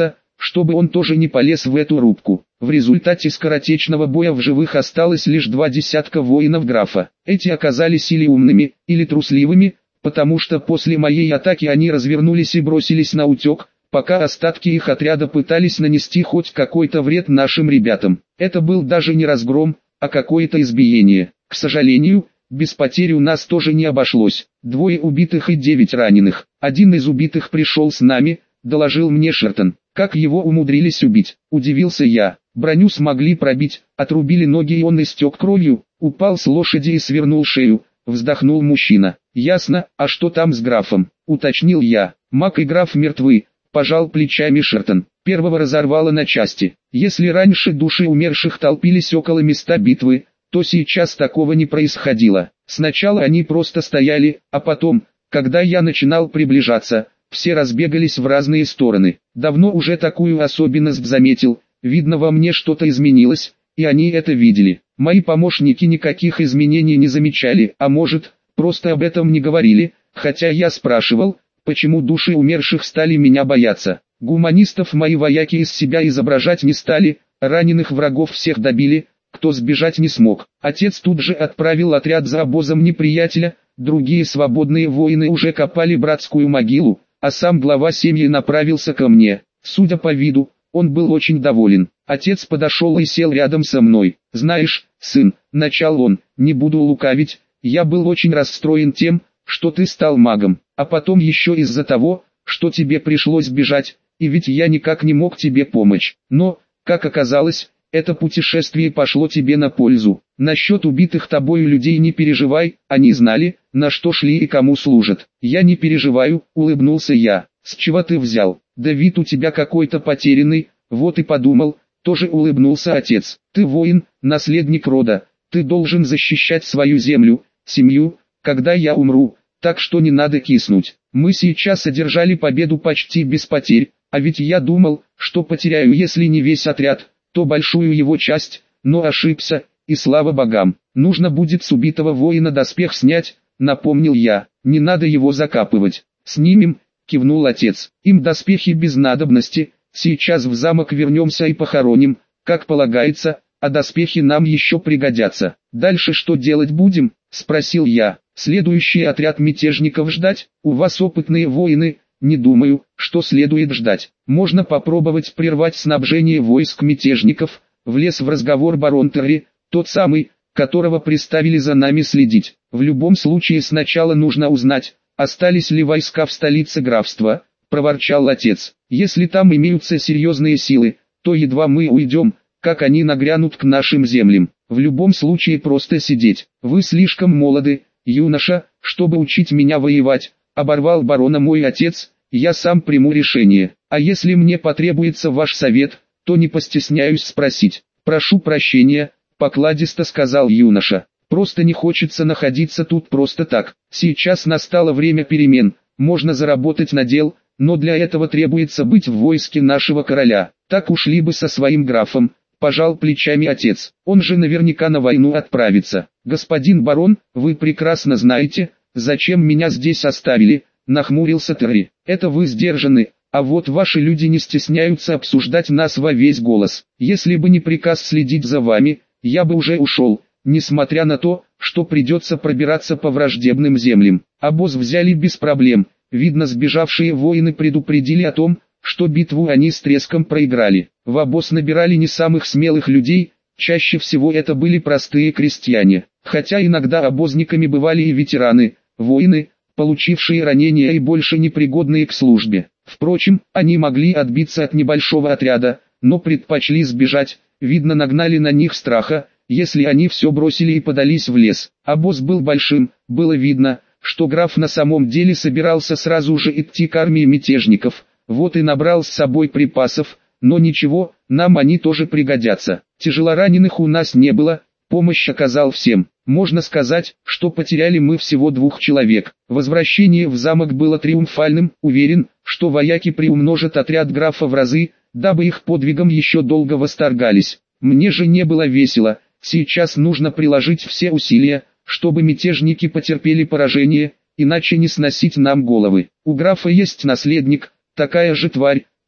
чтобы он тоже не полез в эту рубку. В результате скоротечного боя в живых осталось лишь два десятка воинов графа. Эти оказались или умными, или трусливыми, потому что после моей атаки они развернулись и бросились на утек, пока остатки их отряда пытались нанести хоть какой-то вред нашим ребятам. Это был даже не разгром, а какое-то избиение. К сожалению, без потерь у нас тоже не обошлось. Двое убитых и девять раненых. Один из убитых пришел с нами, доложил мне Шертон. Как его умудрились убить? Удивился я. Броню смогли пробить, отрубили ноги и он истек кровью, упал с лошади и свернул шею. Вздохнул мужчина. Ясно, а что там с графом? Уточнил я. Маг и граф мертвы. Пожал плечами Шертон. Первого разорвало на части. Если раньше души умерших толпились около места битвы, то сейчас такого не происходило. Сначала они просто стояли, а потом, когда я начинал приближаться, все разбегались в разные стороны. Давно уже такую особенность заметил, видно во мне что-то изменилось, и они это видели. Мои помощники никаких изменений не замечали, а может, просто об этом не говорили, хотя я спрашивал, почему души умерших стали меня бояться. Гуманистов мои вояки из себя изображать не стали, раненых врагов всех добили, кто сбежать не смог. Отец тут же отправил отряд за обозом неприятеля, другие свободные воины уже копали братскую могилу, а сам глава семьи направился ко мне. Судя по виду, он был очень доволен. Отец подошел и сел рядом со мной. «Знаешь, сын», — начал он, — «не буду лукавить, я был очень расстроен тем, что ты стал магом, а потом еще из-за того, что тебе пришлось бежать, и ведь я никак не мог тебе помочь. Но, как оказалось, это путешествие пошло тебе на пользу. Насчет убитых тобою людей не переживай, они знали, на что шли и кому служат». «Я не переживаю», — улыбнулся я. «С чего ты взял? Да вид у тебя какой-то потерянный, вот и подумал», — тоже улыбнулся отец. «Ты воин, наследник рода, ты должен защищать свою землю, семью, когда я умру, так что не надо киснуть. Мы сейчас одержали победу почти без потерь, а ведь я думал, что потеряю если не весь отряд, то большую его часть, но ошибся, и слава богам. Нужно будет с убитого воина доспех снять», — напомнил я. «Не надо его закапывать». «Снимем», — кивнул отец. «Им доспехи без надобности, сейчас в замок вернемся и похороним, как полагается, а доспехи нам еще пригодятся». «Дальше что делать будем?» — спросил я. «Следующий отряд мятежников ждать? У вас опытные воины». «Не думаю, что следует ждать. Можно попробовать прервать снабжение войск мятежников», — влез в разговор барон Терри, тот самый, которого приставили за нами следить. «В любом случае сначала нужно узнать, остались ли войска в столице графства», — проворчал отец. «Если там имеются серьезные силы, то едва мы уйдем, как они нагрянут к нашим землям. В любом случае просто сидеть. Вы слишком молоды, юноша, чтобы учить меня воевать», — оборвал барона мой отец. «Я сам приму решение, а если мне потребуется ваш совет, то не постесняюсь спросить». «Прошу прощения», — покладисто сказал юноша. «Просто не хочется находиться тут просто так. Сейчас настало время перемен, можно заработать на дел, но для этого требуется быть в войске нашего короля. Так ушли бы со своим графом», — пожал плечами отец. «Он же наверняка на войну отправится». «Господин барон, вы прекрасно знаете, зачем меня здесь оставили», — нахмурился Терри. «Это вы сдержаны, а вот ваши люди не стесняются обсуждать нас во весь голос. Если бы не приказ следить за вами, я бы уже ушел, несмотря на то, что придется пробираться по враждебным землям. Обоз взяли без проблем, видно сбежавшие воины предупредили о том, что битву они с треском проиграли. В обоз набирали не самых смелых людей, чаще всего это были простые крестьяне, хотя иногда обозниками бывали и ветераны, воины, получившие ранения и больше непригодные к службе. Впрочем, они могли отбиться от небольшого отряда, но предпочли сбежать, видно нагнали на них страха, если они все бросили и подались в лес. Обоз был большим, было видно, что граф на самом деле собирался сразу же идти к армии мятежников, вот и набрал с собой припасов, но ничего, нам они тоже пригодятся. Тяжелораненых у нас не было, помощь оказал всем. Можно сказать, что потеряли мы всего двух человек. Возвращение в замок было триумфальным, уверен, что вояки приумножат отряд графа в разы, дабы их подвигом еще долго восторгались. Мне же не было весело, сейчас нужно приложить все усилия, чтобы мятежники потерпели поражение, иначе не сносить нам головы. У графа есть наследник, такая же тварь,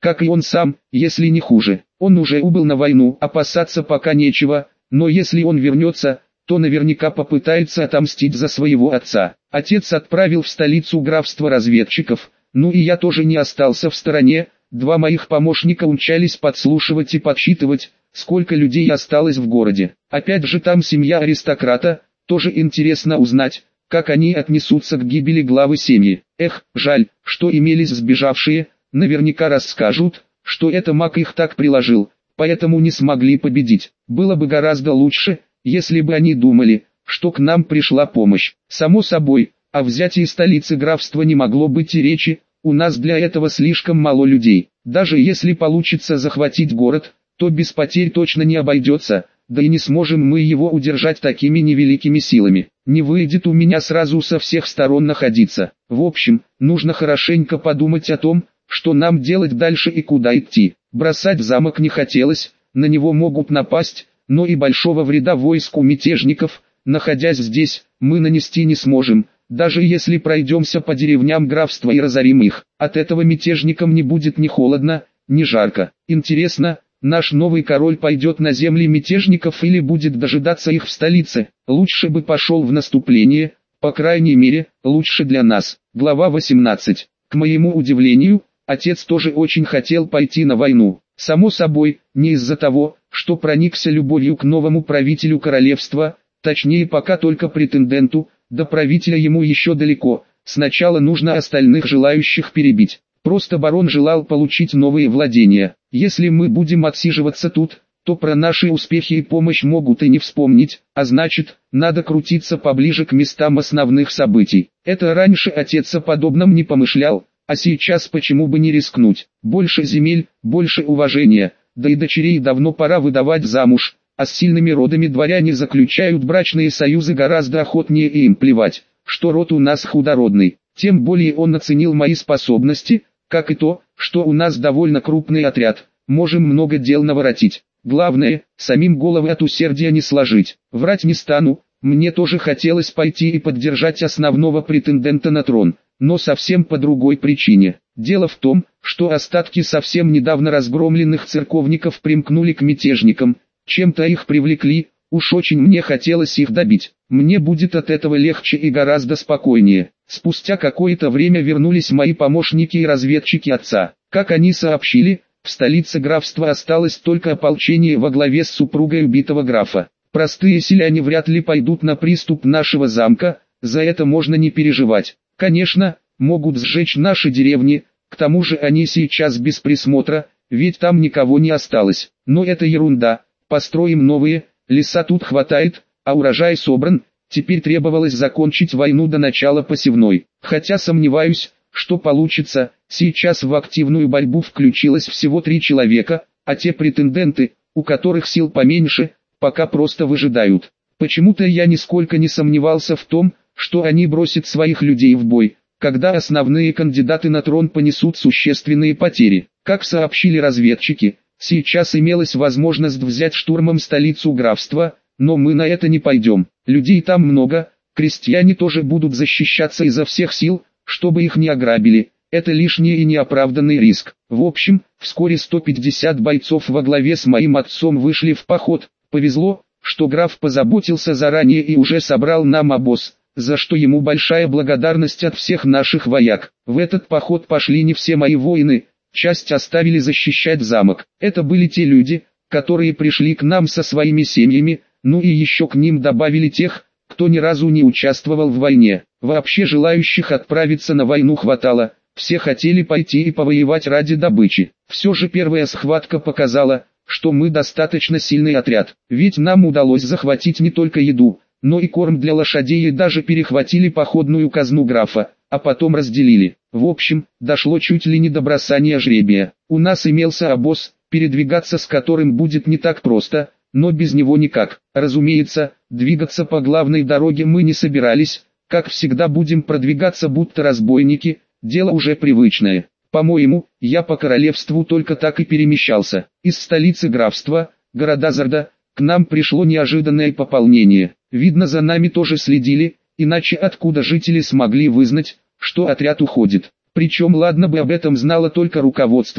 как и он сам, если не хуже. Он уже убыл на войну, опасаться пока нечего, но если он вернется, то наверняка попытается отомстить за своего отца. Отец отправил в столицу графства разведчиков, ну и я тоже не остался в стороне. Два моих помощника умчались подслушивать и подсчитывать, сколько людей осталось в городе. Опять же там семья аристократа, тоже интересно узнать, как они отнесутся к гибели главы семьи. Эх, жаль, что имелись сбежавшие, наверняка расскажут, что это маг их так приложил, поэтому не смогли победить. Было бы гораздо лучше, если бы они думали, что к нам пришла помощь. Само собой, о взятии столицы графства не могло быть и речи, у нас для этого слишком мало людей. Даже если получится захватить город, то без потерь точно не обойдется, да и не сможем мы его удержать такими невеликими силами. Не выйдет у меня сразу со всех сторон находиться. В общем, нужно хорошенько подумать о том, что нам делать дальше и куда идти. Бросать замок не хотелось, на него могут напасть, но и большого вреда войску мятежников, находясь здесь, мы нанести не сможем, даже если пройдемся по деревням графства и разорим их. От этого мятежникам не будет ни холодно, ни жарко. Интересно, наш новый король пойдет на земли мятежников или будет дожидаться их в столице? Лучше бы пошел в наступление, по крайней мере, лучше для нас. Глава восемнадцать. К моему удивлению, отец тоже очень хотел пойти на войну. Само собой, не из-за того, что проникся любовью к новому правителю королевства, точнее пока только претенденту, до правителя ему еще далеко, сначала нужно остальных желающих перебить. Просто барон желал получить новые владения. Если мы будем отсиживаться тут, то про наши успехи и помощь могут и не вспомнить, а значит, надо крутиться поближе к местам основных событий. Это раньше отец о подобном не помышлял, а сейчас почему бы не рискнуть? Больше земель, больше уважения, да и дочерей давно пора выдавать замуж, а с сильными родами дворяне заключают брачные союзы гораздо охотнее, и им плевать, что род у нас худородный. Тем более он оценил мои способности, как и то, что у нас довольно крупный отряд, можем много дел наворотить. Главное, самим головы от усердия не сложить. Врать не стану, мне тоже хотелось пойти и поддержать основного претендента на трон, но совсем по другой причине. Дело в том, что остатки совсем недавно разгромленных церковников примкнули к мятежникам, чем-то их привлекли, уж очень мне хотелось их добить. Мне будет от этого легче и гораздо спокойнее. Спустя какое-то время вернулись мои помощники и разведчики отца. Как они сообщили, в столице графства осталось только ополчение во главе с супругой убитого графа. Простые селяне вряд ли пойдут на приступ нашего замка, за это можно не переживать. Конечно, могут сжечь наши деревни, к тому же они сейчас без присмотра, ведь там никого не осталось. Но это ерунда, построим новые, леса тут хватает, а урожай собран, теперь требовалось закончить войну до начала посевной. Хотя сомневаюсь, что получится, сейчас в активную борьбу включилось всего три человека, а те претенденты, у которых сил поменьше, пока просто выжидают. Почему-то я нисколько не сомневался в том, что они бросят своих людей в бой, когда основные кандидаты на трон понесут существенные потери. Как сообщили разведчики, сейчас имелась возможность взять штурмом столицу графства, но мы на это не пойдем. Людей там много, крестьяне тоже будут защищаться изо всех сил, чтобы их не ограбили. Это лишний и неоправданный риск. В общем, вскоре сто пятьдесят бойцов во главе с моим отцом вышли в поход. Повезло, что граф позаботился заранее и уже собрал нам обоз, за что ему большая благодарность от всех наших вояк. В этот поход пошли не все мои воины, часть оставили защищать замок. Это были те люди, которые пришли к нам со своими семьями, ну и еще к ним добавили тех, кто ни разу не участвовал в войне. Вообще желающих отправиться на войну хватало, все хотели пойти и повоевать ради добычи. Все же первая схватка показала, что мы достаточно сильный отряд, ведь нам удалось захватить не только еду, но и корм для лошадей и даже перехватили походную казну графа, а потом разделили. В общем, дошло чуть ли не до бросания жребия. У нас имелся обоз, передвигаться с которым будет не так просто, но без него никак. Разумеется, двигаться по главной дороге мы не собирались, как всегда будем продвигаться будто разбойники, дело уже привычное. По-моему, я по королевству только так и перемещался. Из столицы графства, города Зарда, к нам пришло неожиданное пополнение. Видно, за нами тоже следили, иначе откуда жители смогли вызнать, что отряд уходит. Причем ладно бы об этом знало только руководство,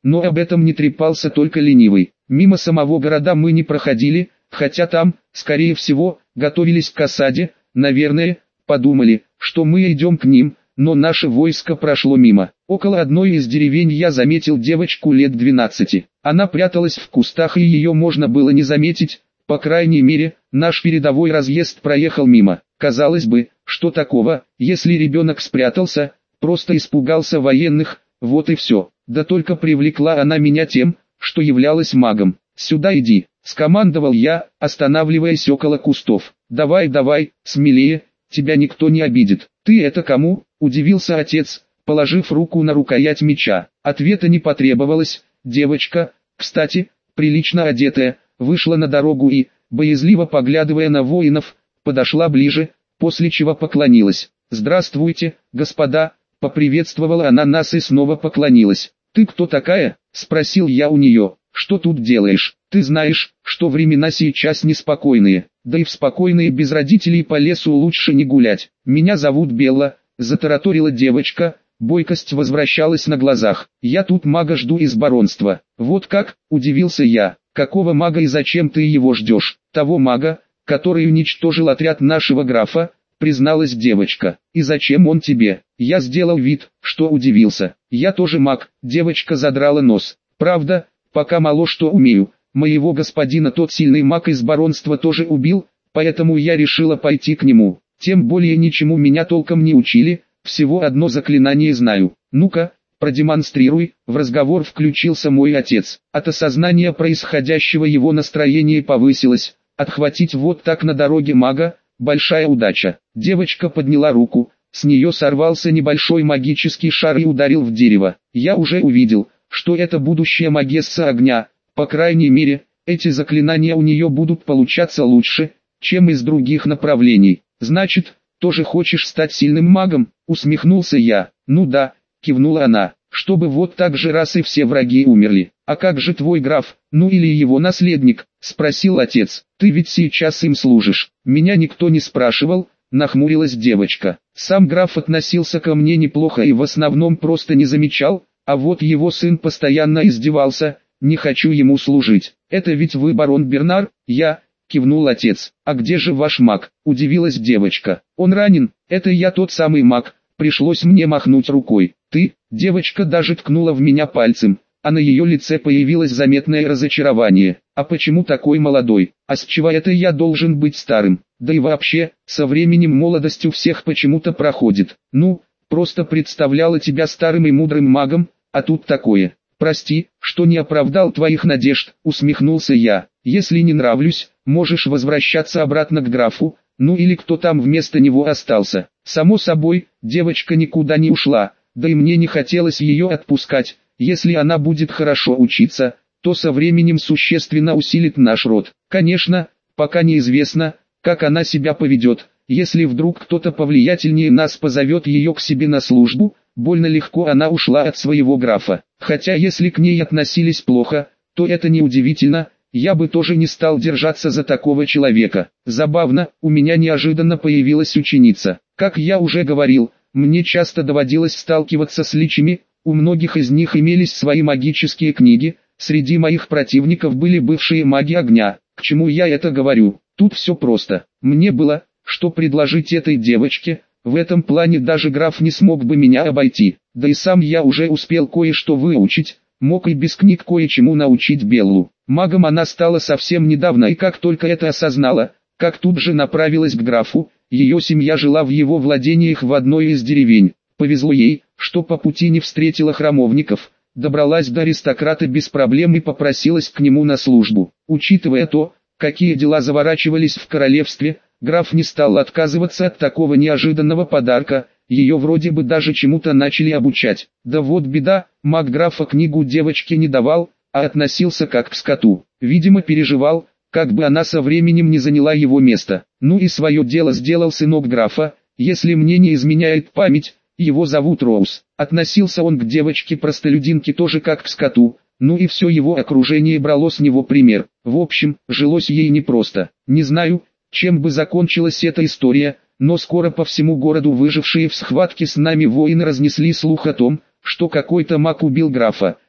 но об этом не трепался только ленивый. Мимо самого города мы не проходили, хотя там, скорее всего, готовились к осаде, наверное, подумали, что мы идем к ним, но наше войско прошло мимо. Около одной из деревень я заметил девочку лет двенадцати. Она пряталась в кустах и ее можно было не заметить, по крайней мере, наш передовой разъезд проехал мимо. Казалось бы, что такого, если ребенок спрятался, просто испугался военных, вот и все. Да только привлекла она меня тем, что являлась магом. «Сюда иди», — скомандовал я, останавливаясь около кустов. «Давай, давай, смелее, тебя никто не обидит». «Ты это кому?» — удивился отец, положив руку на рукоять меча. Ответа не потребовалось. Девочка, кстати, прилично одетая, вышла на дорогу и, боязливо поглядывая на воинов, подошла ближе, после чего поклонилась. «Здравствуйте, господа», — поприветствовала она нас и снова поклонилась. «Ты кто такая?» — спросил я у нее. «Что тут делаешь? Ты знаешь, что времена сейчас неспокойные, да и в спокойные без родителей по лесу лучше не гулять. Меня зовут Белла», — затараторила девочка, бойкость возвращалась на глазах. «Я тут мага жду из баронства». «Вот как?» — удивился я. «Какого мага и зачем ты его ждешь?» «Того мага, который уничтожил отряд нашего графа», — призналась девочка. «И зачем он тебе?» Я сделал вид, что удивился. «Я тоже маг», — девочка задрала нос. «Правда, пока мало что умею. Моего господина тот сильный маг из баронства тоже убил, поэтому я решила пойти к нему. Тем более ничему меня толком не учили, всего одно заклинание знаю. Ну-ка, продемонстрируй». В разговор включился мой отец. От осознания происходящего его настроение повысилось. Отхватить вот так на дороге мага — большая удача. Девочка подняла руку, с нее сорвался небольшой магический шар и ударил в дерево. Я уже увидел, что это будущая магесса огня. По крайней мере, эти заклинания у нее будут получаться лучше, чем из других направлений. «Значит, тоже хочешь стать сильным магом?» — усмехнулся я. «Ну да», — кивнула она, — «чтобы вот так же раз и все враги умерли». «А как же твой граф, ну или его наследник?» — спросил отец. «Ты ведь сейчас им служишь». «Меня никто не спрашивал», — нахмурилась девочка. «Сам граф относился ко мне неплохо и в основном просто не замечал, а вот его сын постоянно издевался, не хочу ему служить». «Это ведь вы барон Бернар?» «Я», — кивнул отец. «А где же ваш маг?» — удивилась девочка. «Он ранен». «Это я тот самый маг», пришлось мне махнуть рукой. «Ты?» — девочка даже ткнула в меня пальцем, а на ее лице появилось заметное разочарование. «А почему такой молодой? А с чего это я должен быть старым? Да и вообще, со временем молодость у всех почему-то проходит. Ну, просто представляла тебя старым и мудрым магом, а тут такое. Прости, что не оправдал твоих надежд», — усмехнулся я. «Если не нравлюсь, можешь возвращаться обратно к графу, ну или кто там вместо него остался». Само собой, девочка никуда не ушла, да и мне не хотелось ее отпускать. Если она будет хорошо учиться, то со временем существенно усилит наш род. Конечно, пока неизвестно, как она себя поведет. Если вдруг кто-то повлиятельнее нас позовет ее к себе на службу, больно легко она ушла от своего графа. Хотя если к ней относились плохо, то это не удивительно, я бы тоже не стал держаться за такого человека. Забавно, у меня неожиданно появилась ученица. Как я уже говорил, мне часто доводилось сталкиваться с личами, у многих из них имелись свои магические книги, среди моих противников были бывшие маги огня. К чему я это говорю? Тут все просто. Мне было, что предложить этой девочке, в этом плане даже граф не смог бы меня обойти. Да и сам я уже успел кое-что выучить, мог и без книг кое-чему научить Беллу. Магом она стала совсем недавно и как только это осознала, как тут же направилась к графу. Ее семья жила в его владениях в одной из деревень. Повезло ей, что по пути не встретила храмовников, добралась до аристократа без проблем и попросилась к нему на службу. Учитывая то, какие дела заворачивались в королевстве, граф не стал отказываться от такого неожиданного подарка, ее вроде бы даже чему-то начали обучать. Да вот беда, маг графа книгу девочке не давал, а относился как к скоту. Видимо, переживал, как бы она со временем не заняла его место. Ну и свое дело сделал сынок графа, если мне не изменяет память, его зовут Роуз. Относился он к девочке-простолюдинке тоже как к скоту, ну и все его окружение брало с него пример. В общем, жилось ей непросто. Не знаю, чем бы закончилась эта история, но скоро по всему городу выжившие в схватке с нами воины разнесли слух о том, что какой-то маг убил графа.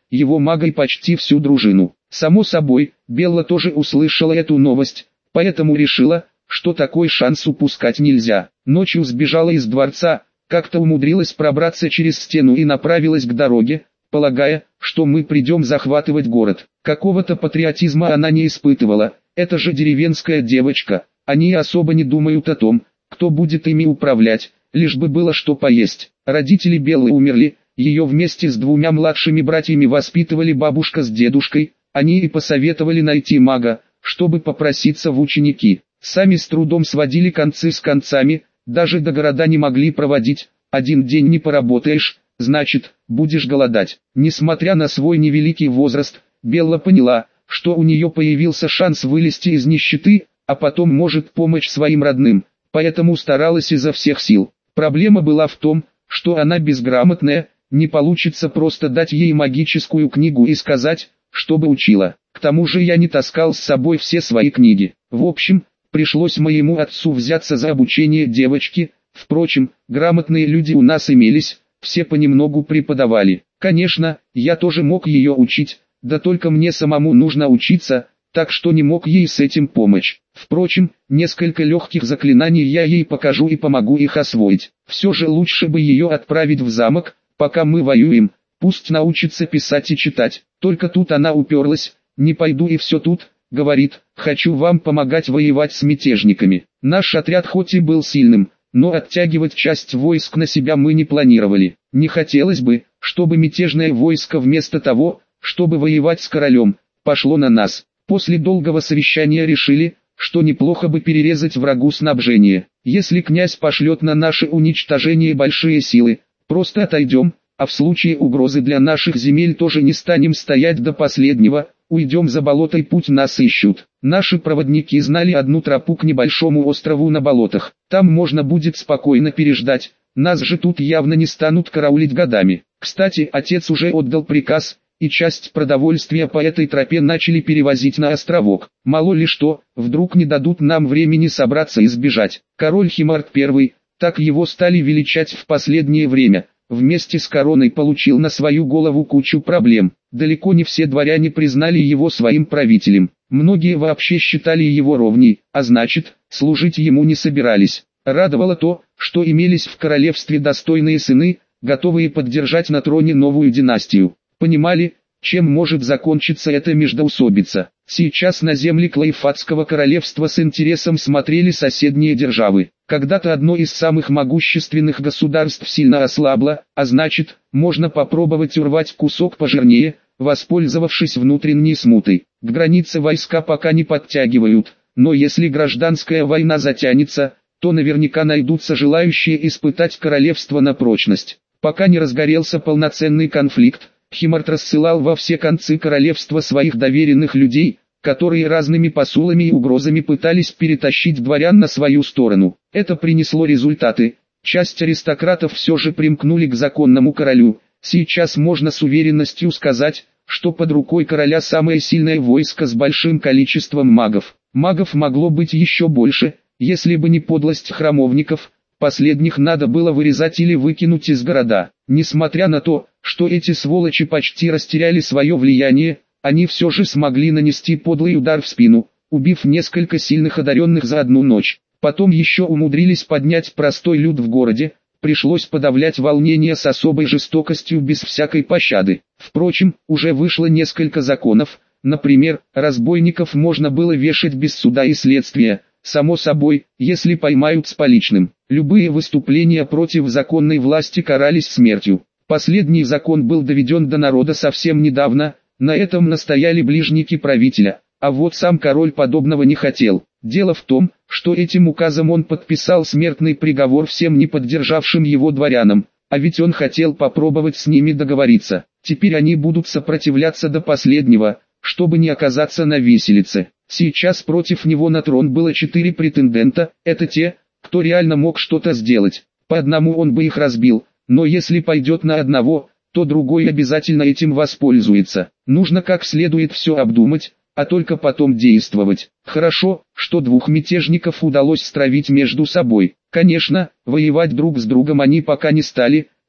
его мага и почти всю дружину. Само собой, Белла тоже услышала эту новость, поэтому решила, что такой шанс упускать нельзя. Ночью сбежала из дворца, как-то умудрилась пробраться через стену и направилась к дороге, полагая, что мы придем захватывать город. Какого-то патриотизма она не испытывала, это же деревенская девочка, они особо не думают о том, кто будет ими управлять, лишь бы было что поесть. Родители Беллы умерли, ее вместе с двумя младшими братьями воспитывали бабушка с дедушкой, они и посоветовали найти мага, чтобы попроситься в ученики. Сами с трудом сводили концы с концами, даже до города не могли проводить, один день не поработаешь, значит, будешь голодать. Несмотря на свой невеликий возраст, Белла поняла, что у нее появился шанс вылезти из нищеты, а потом может помочь своим родным, поэтому старалась изо всех сил. Проблема была в том, что она безграмотная, не получится просто дать ей магическую книгу и сказать, чтобы учила. К тому же я не таскал с собой все свои книги. В общем, пришлось моему отцу взяться за обучение девочки, впрочем, грамотные люди у нас имелись, все понемногу преподавали. Конечно, я тоже мог ее учить, да только мне самому нужно учиться, так что не мог ей с этим помочь. Впрочем, несколько легких заклинаний я ей покажу и помогу их освоить. Все же лучше бы ее отправить в замок, пока мы воюем, пусть научится писать и читать. Только тут она уперлась, не пойду и все тут, говорит, хочу вам помогать воевать с мятежниками. Наш отряд хоть и был сильным, но оттягивать часть войск на себя мы не планировали. Не хотелось бы, чтобы мятежное войско вместо того, чтобы воевать с королем, пошло на нас. После долгого совещания решили, что неплохо бы перерезать врагу снабжение. Если князь пошлет на наше уничтожение большие силы, просто отойдем, а в случае угрозы для наших земель тоже не станем стоять до последнего, уйдем за болото и путь нас ищут. Наши проводники знали одну тропу к небольшому острову на болотах, там можно будет спокойно переждать, нас же тут явно не станут караулить годами. Кстати, отец уже отдал приказ, и часть продовольствия по этой тропе начали перевозить на островок. Мало ли что, вдруг не дадут нам времени собраться и сбежать. Король Химарт первый, так его стали величать в последнее время, вместе с короной получил на свою голову кучу проблем. Далеко не все дворяне признали его своим правителем. Многие вообще считали его ровней, а значит, служить ему не собирались. Радовало то, что имелись в королевстве достойные сыны, готовые поддержать на троне новую династию. Понимали, чем может закончиться эта междоусобица. Сейчас на земли Клайфатского королевства с интересом смотрели соседние державы. Когда-то одно из самых могущественных государств сильно ослабло, а значит, можно попробовать урвать кусок пожирнее, воспользовавшись внутренней смутой. К границе войска пока не подтягивают, но если гражданская война затянется, то наверняка найдутся желающие испытать королевство на прочность. Пока не разгорелся полноценный конфликт, Химарт рассылал во все концы королевства своих доверенных людей, которые разными посулами и угрозами пытались перетащить дворян на свою сторону. Это принесло результаты. Часть аристократов все же примкнули к законному королю. Сейчас можно с уверенностью сказать, что под рукой короля самое сильное войско с большим количеством магов. Магов могло быть еще больше, если бы не подлость храмовников. Последних надо было вырезать или выкинуть из города. Несмотря на то, что эти сволочи почти растеряли свое влияние, они все же смогли нанести подлый удар в спину, убив несколько сильных одаренных за одну ночь. Потом еще умудрились поднять простой люд в городе, пришлось подавлять волнение с особой жестокостью без всякой пощады. Впрочем, уже вышло несколько законов, например, разбойников можно было вешать без суда и следствия, само собой, если поймают с поличным. Любые выступления против законной власти карались смертью. Последний закон был доведен до народа совсем недавно, на этом настояли ближники правителя, а вот сам король подобного не хотел. Дело в том, что этим указом он подписал смертный приговор всем не поддержавшим его дворянам, а ведь он хотел попробовать с ними договориться. Теперь они будут сопротивляться до последнего, чтобы не оказаться на виселице. Сейчас против него на трон было четыре претендента, это те, кто реально мог что-то сделать. По одному он бы их разбил, но если пойдет на одного, то другой обязательно этим воспользуется. Нужно как следует все обдумать, а только потом действовать. Хорошо, что двух мятежников удалось стравить между собой. Конечно, воевать друг с другом они пока не стали,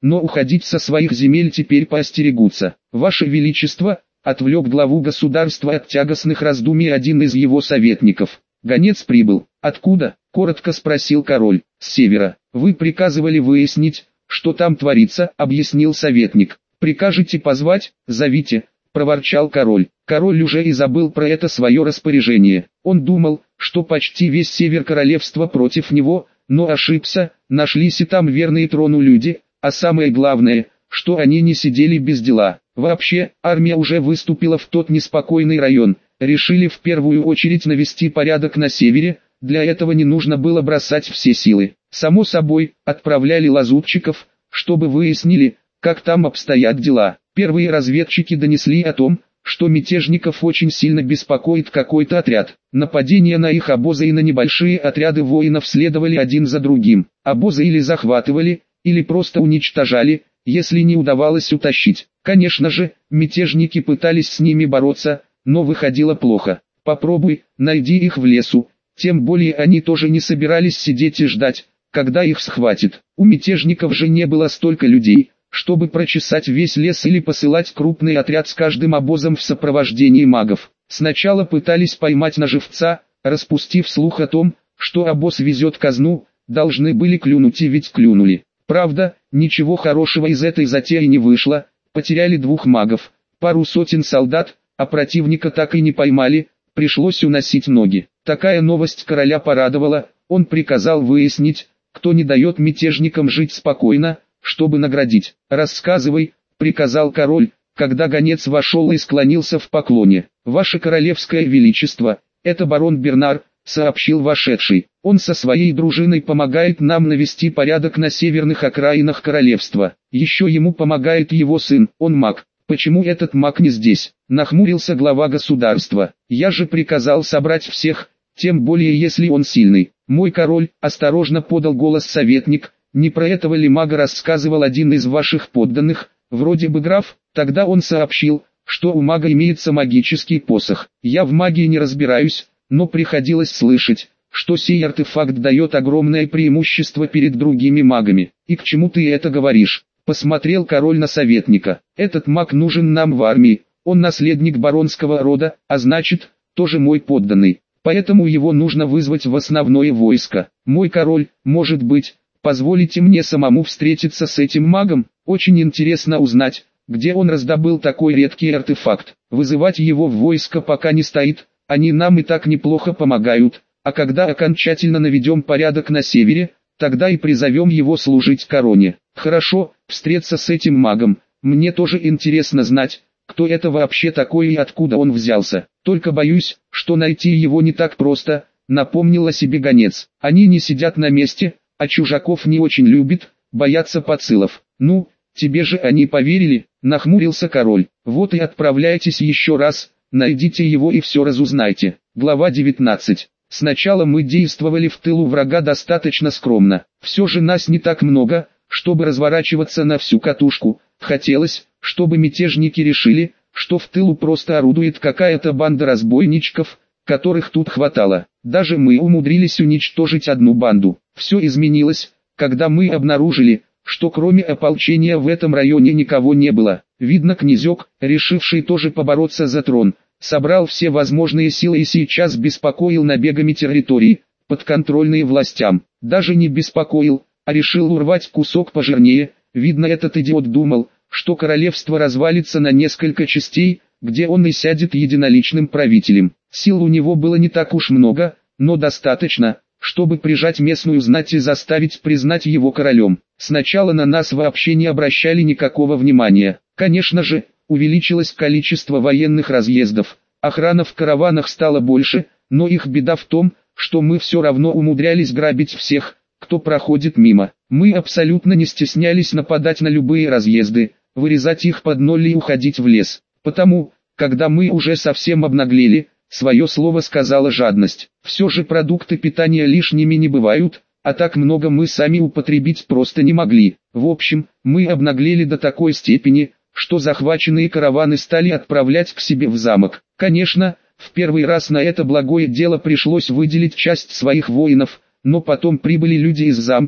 но уходить со своих земель теперь поостерегутся. Ваше Величество, отвлек главу государства от тягостных раздумий один из его советников. Гонец прибыл. Откуда? Коротко спросил король. С севера. Вы приказывали выяснить, что там творится, объяснил советник. Прикажете позвать? Зовите, проворчал король. Король уже и забыл про это свое распоряжение. Он думал, что почти весь север королевства против него, но ошибся, нашлись и там верные трону люди, а самое главное, что они не сидели без дела. Вообще, армия уже выступила в тот неспокойный район, решили в первую очередь навести порядок на севере, для этого не нужно было бросать все силы. Само собой, отправляли лазутчиков, чтобы выяснили, как там обстоят дела. Первые разведчики донесли о том, что мятежников очень сильно беспокоит какой-то отряд. Нападения на их обозы и на небольшие отряды воинов следовали один за другим. Обозы или захватывали, или просто уничтожали, если не удавалось утащить. Конечно же, мятежники пытались с ними бороться, но выходило плохо. Попробуй, найди их в лесу. Тем более они тоже не собирались сидеть и ждать, когда их схватит. У мятежников же не было столько людей, чтобы прочесать весь лес или посылать крупный отряд с каждым обозом в сопровождении магов. Сначала пытались поймать на живца, распустив слух о том, что обоз везет казну, должны были клюнуть и ведь клюнули. Правда, ничего хорошего из этой затеи не вышло, потеряли двух магов, пару сотен солдат, а противника так и не поймали, пришлось уносить ноги. Такая новость короля порадовала, он приказал выяснить, кто не дает мятежникам жить спокойно, чтобы наградить. «Рассказывай», — приказал король, когда гонец вошел и склонился в поклоне. «Ваше королевское величество, это барон Бернар», — сообщил вошедший. «Он со своей дружиной помогает нам навести порядок на северных окраинах королевства. Еще ему помогает его сын, он маг. Почему этот маг не здесь?» — нахмурился глава государства. «Я же приказал собрать всех, тем более если он сильный». «Мой король», — осторожно подал голос советник, — «не про этого ли мага рассказывал один из ваших подданных, вроде бы граф?» Тогда он сообщил, что у мага имеется магический посох. Я в магии не разбираюсь, но приходилось слышать, что сей артефакт дает огромное преимущество перед другими магами. «И к чему ты это говоришь?» — посмотрел король на советника. «Этот маг нужен нам в армии, он наследник баронского рода, а значит, тоже мой подданный. Поэтому его нужно вызвать в основное войско. Мой король, может быть, позволите мне самому встретиться с этим магом? Очень интересно узнать, где он раздобыл такой редкий артефакт. Вызывать его в войско пока не стоит, они нам и так неплохо помогают, а когда окончательно наведем порядок на севере, тогда и призовем его служить короне». «Хорошо, встреться с этим магом, мне тоже интересно знать, кто это вообще такой и откуда он взялся. Только боюсь, что найти его не так просто», — напомнил о себе гонец. «Они не сидят на месте, а чужаков не очень любят, боятся подсылов». «Ну, тебе же они поверили», — нахмурился король. «Вот и отправляйтесь еще раз, найдите его и все разузнайте». Глава девятнадцать. Сначала мы действовали в тылу врага достаточно скромно. Все же нас не так много, чтобы разворачиваться на всю катушку. Хотелось, чтобы мятежники решили, что в тылу просто орудует какая-то банда разбойничков, которых тут хватало. Даже мы умудрились уничтожить одну банду. Все изменилось, когда мы обнаружили, что кроме ополчения в этом районе никого не было. Видно, князек, решивший тоже побороться за трон, собрал все возможные силы и сейчас беспокоил набегами территории, подконтрольные властям. Даже не беспокоил, а решил урвать кусок пожирнее. Видно, этот идиот думал, что королевство развалится на несколько частей, где он и сядет единоличным правителем. Сил у него было не так уж много, но достаточно, чтобы прижать местную знать и заставить признать его королем. Сначала на нас вообще не обращали никакого внимания. Конечно же, увеличилось количество военных разъездов, охрана в караванах стала больше, но их беда в том, что мы все равно умудрялись грабить всех, кто проходит мимо. Мы абсолютно не стеснялись нападать на любые разъезды, вырезать их под ноль и уходить в лес. Потому, когда мы уже совсем обнаглели, свое слово сказала жадность. Все же продукты питания лишними не бывают, а так много мы сами употребить просто не могли. В общем, мы обнаглели до такой степени, что захваченные караваны стали отправлять к себе в замок. Конечно, в первый раз на это благое дело пришлось выделить часть своих воинов, но потом прибыли люди из замка,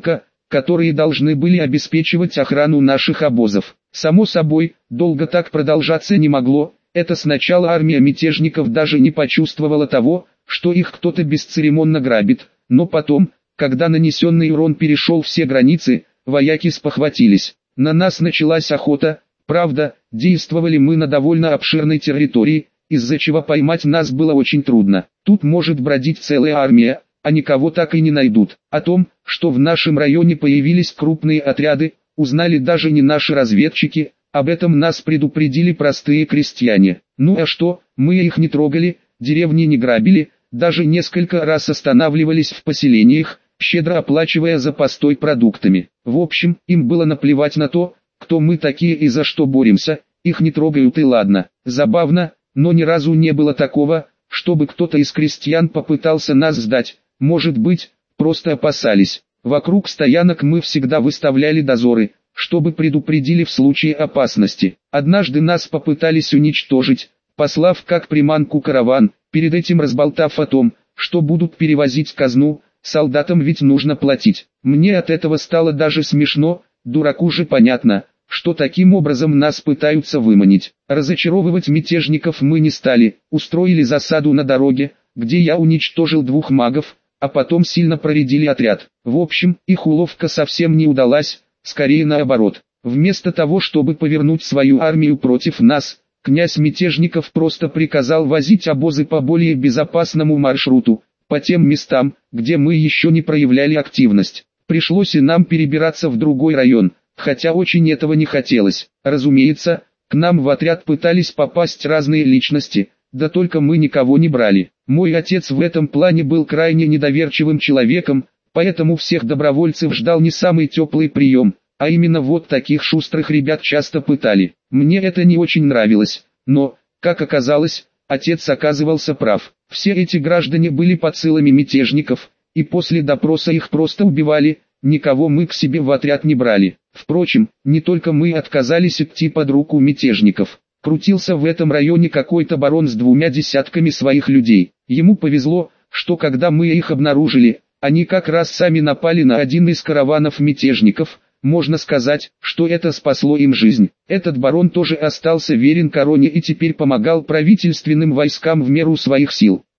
которые должны были обеспечивать охрану наших обозов. Само собой, долго так продолжаться не могло. Это сначала армия мятежников даже не почувствовала того, что их кто-то бесцеремонно грабит, но потом, когда нанесенный урон перешел все границы, вояки спохватились. На нас началась охота, правда, действовали мы на довольно обширной территории, из-за чего поймать нас было очень трудно. Тут может бродить целая армия, а никого так и не найдут. О том, что в нашем районе появились крупные отряды, узнали даже не наши разведчики, об этом нас предупредили простые крестьяне. Ну а что, мы их не трогали, деревни не грабили, даже несколько раз останавливались в поселениях, щедро оплачивая за постой продуктами. В общем, им было наплевать на то, кто мы такие и за что боремся, их не трогают и ладно. Забавно, но ни разу не было такого, чтобы кто-то из крестьян попытался нас сдать, может быть, просто опасались. Вокруг стоянок мы всегда выставляли дозоры, чтобы предупредили в случае опасности. Однажды нас попытались уничтожить, послав как приманку караван, перед этим разболтав о том, что будут перевозить казну, солдатам ведь нужно платить. Мне от этого стало даже смешно, дураку же понятно, что таким образом нас пытаются выманить. Разочаровывать мятежников мы не стали, устроили засаду на дороге, где я уничтожил двух магов, а потом сильно проредили отряд. В общем, их уловка совсем не удалась, скорее наоборот. Вместо того, чтобы повернуть свою армию против нас, князь мятежников просто приказал возить обозы по более безопасному маршруту, по тем местам, где мы еще не проявляли активность. Пришлось и нам перебираться в другой район, хотя очень этого не хотелось. Разумеется, к нам в отряд пытались попасть разные личности, да только мы никого не брали. Мой отец в этом плане был крайне недоверчивым человеком, поэтому всех добровольцев ждал не самый теплый прием, а именно вот таких шустрых ребят часто пытали. Мне это не очень нравилось, но, как оказалось, отец оказывался прав. Все эти граждане были подсылами мятежников, и после допроса их просто убивали, никого мы к себе в отряд не брали. Впрочем, не только мы отказались идти под руку мятежников. Крутился в этом районе какой-то барон с двумя десятками своих людей. Ему повезло, что когда мы их обнаружили, они как раз сами напали на один из караванов мятежников. Можно сказать, что это спасло им жизнь. Этот барон тоже остался верен короне и теперь помогал правительственным войскам в меру своих сил.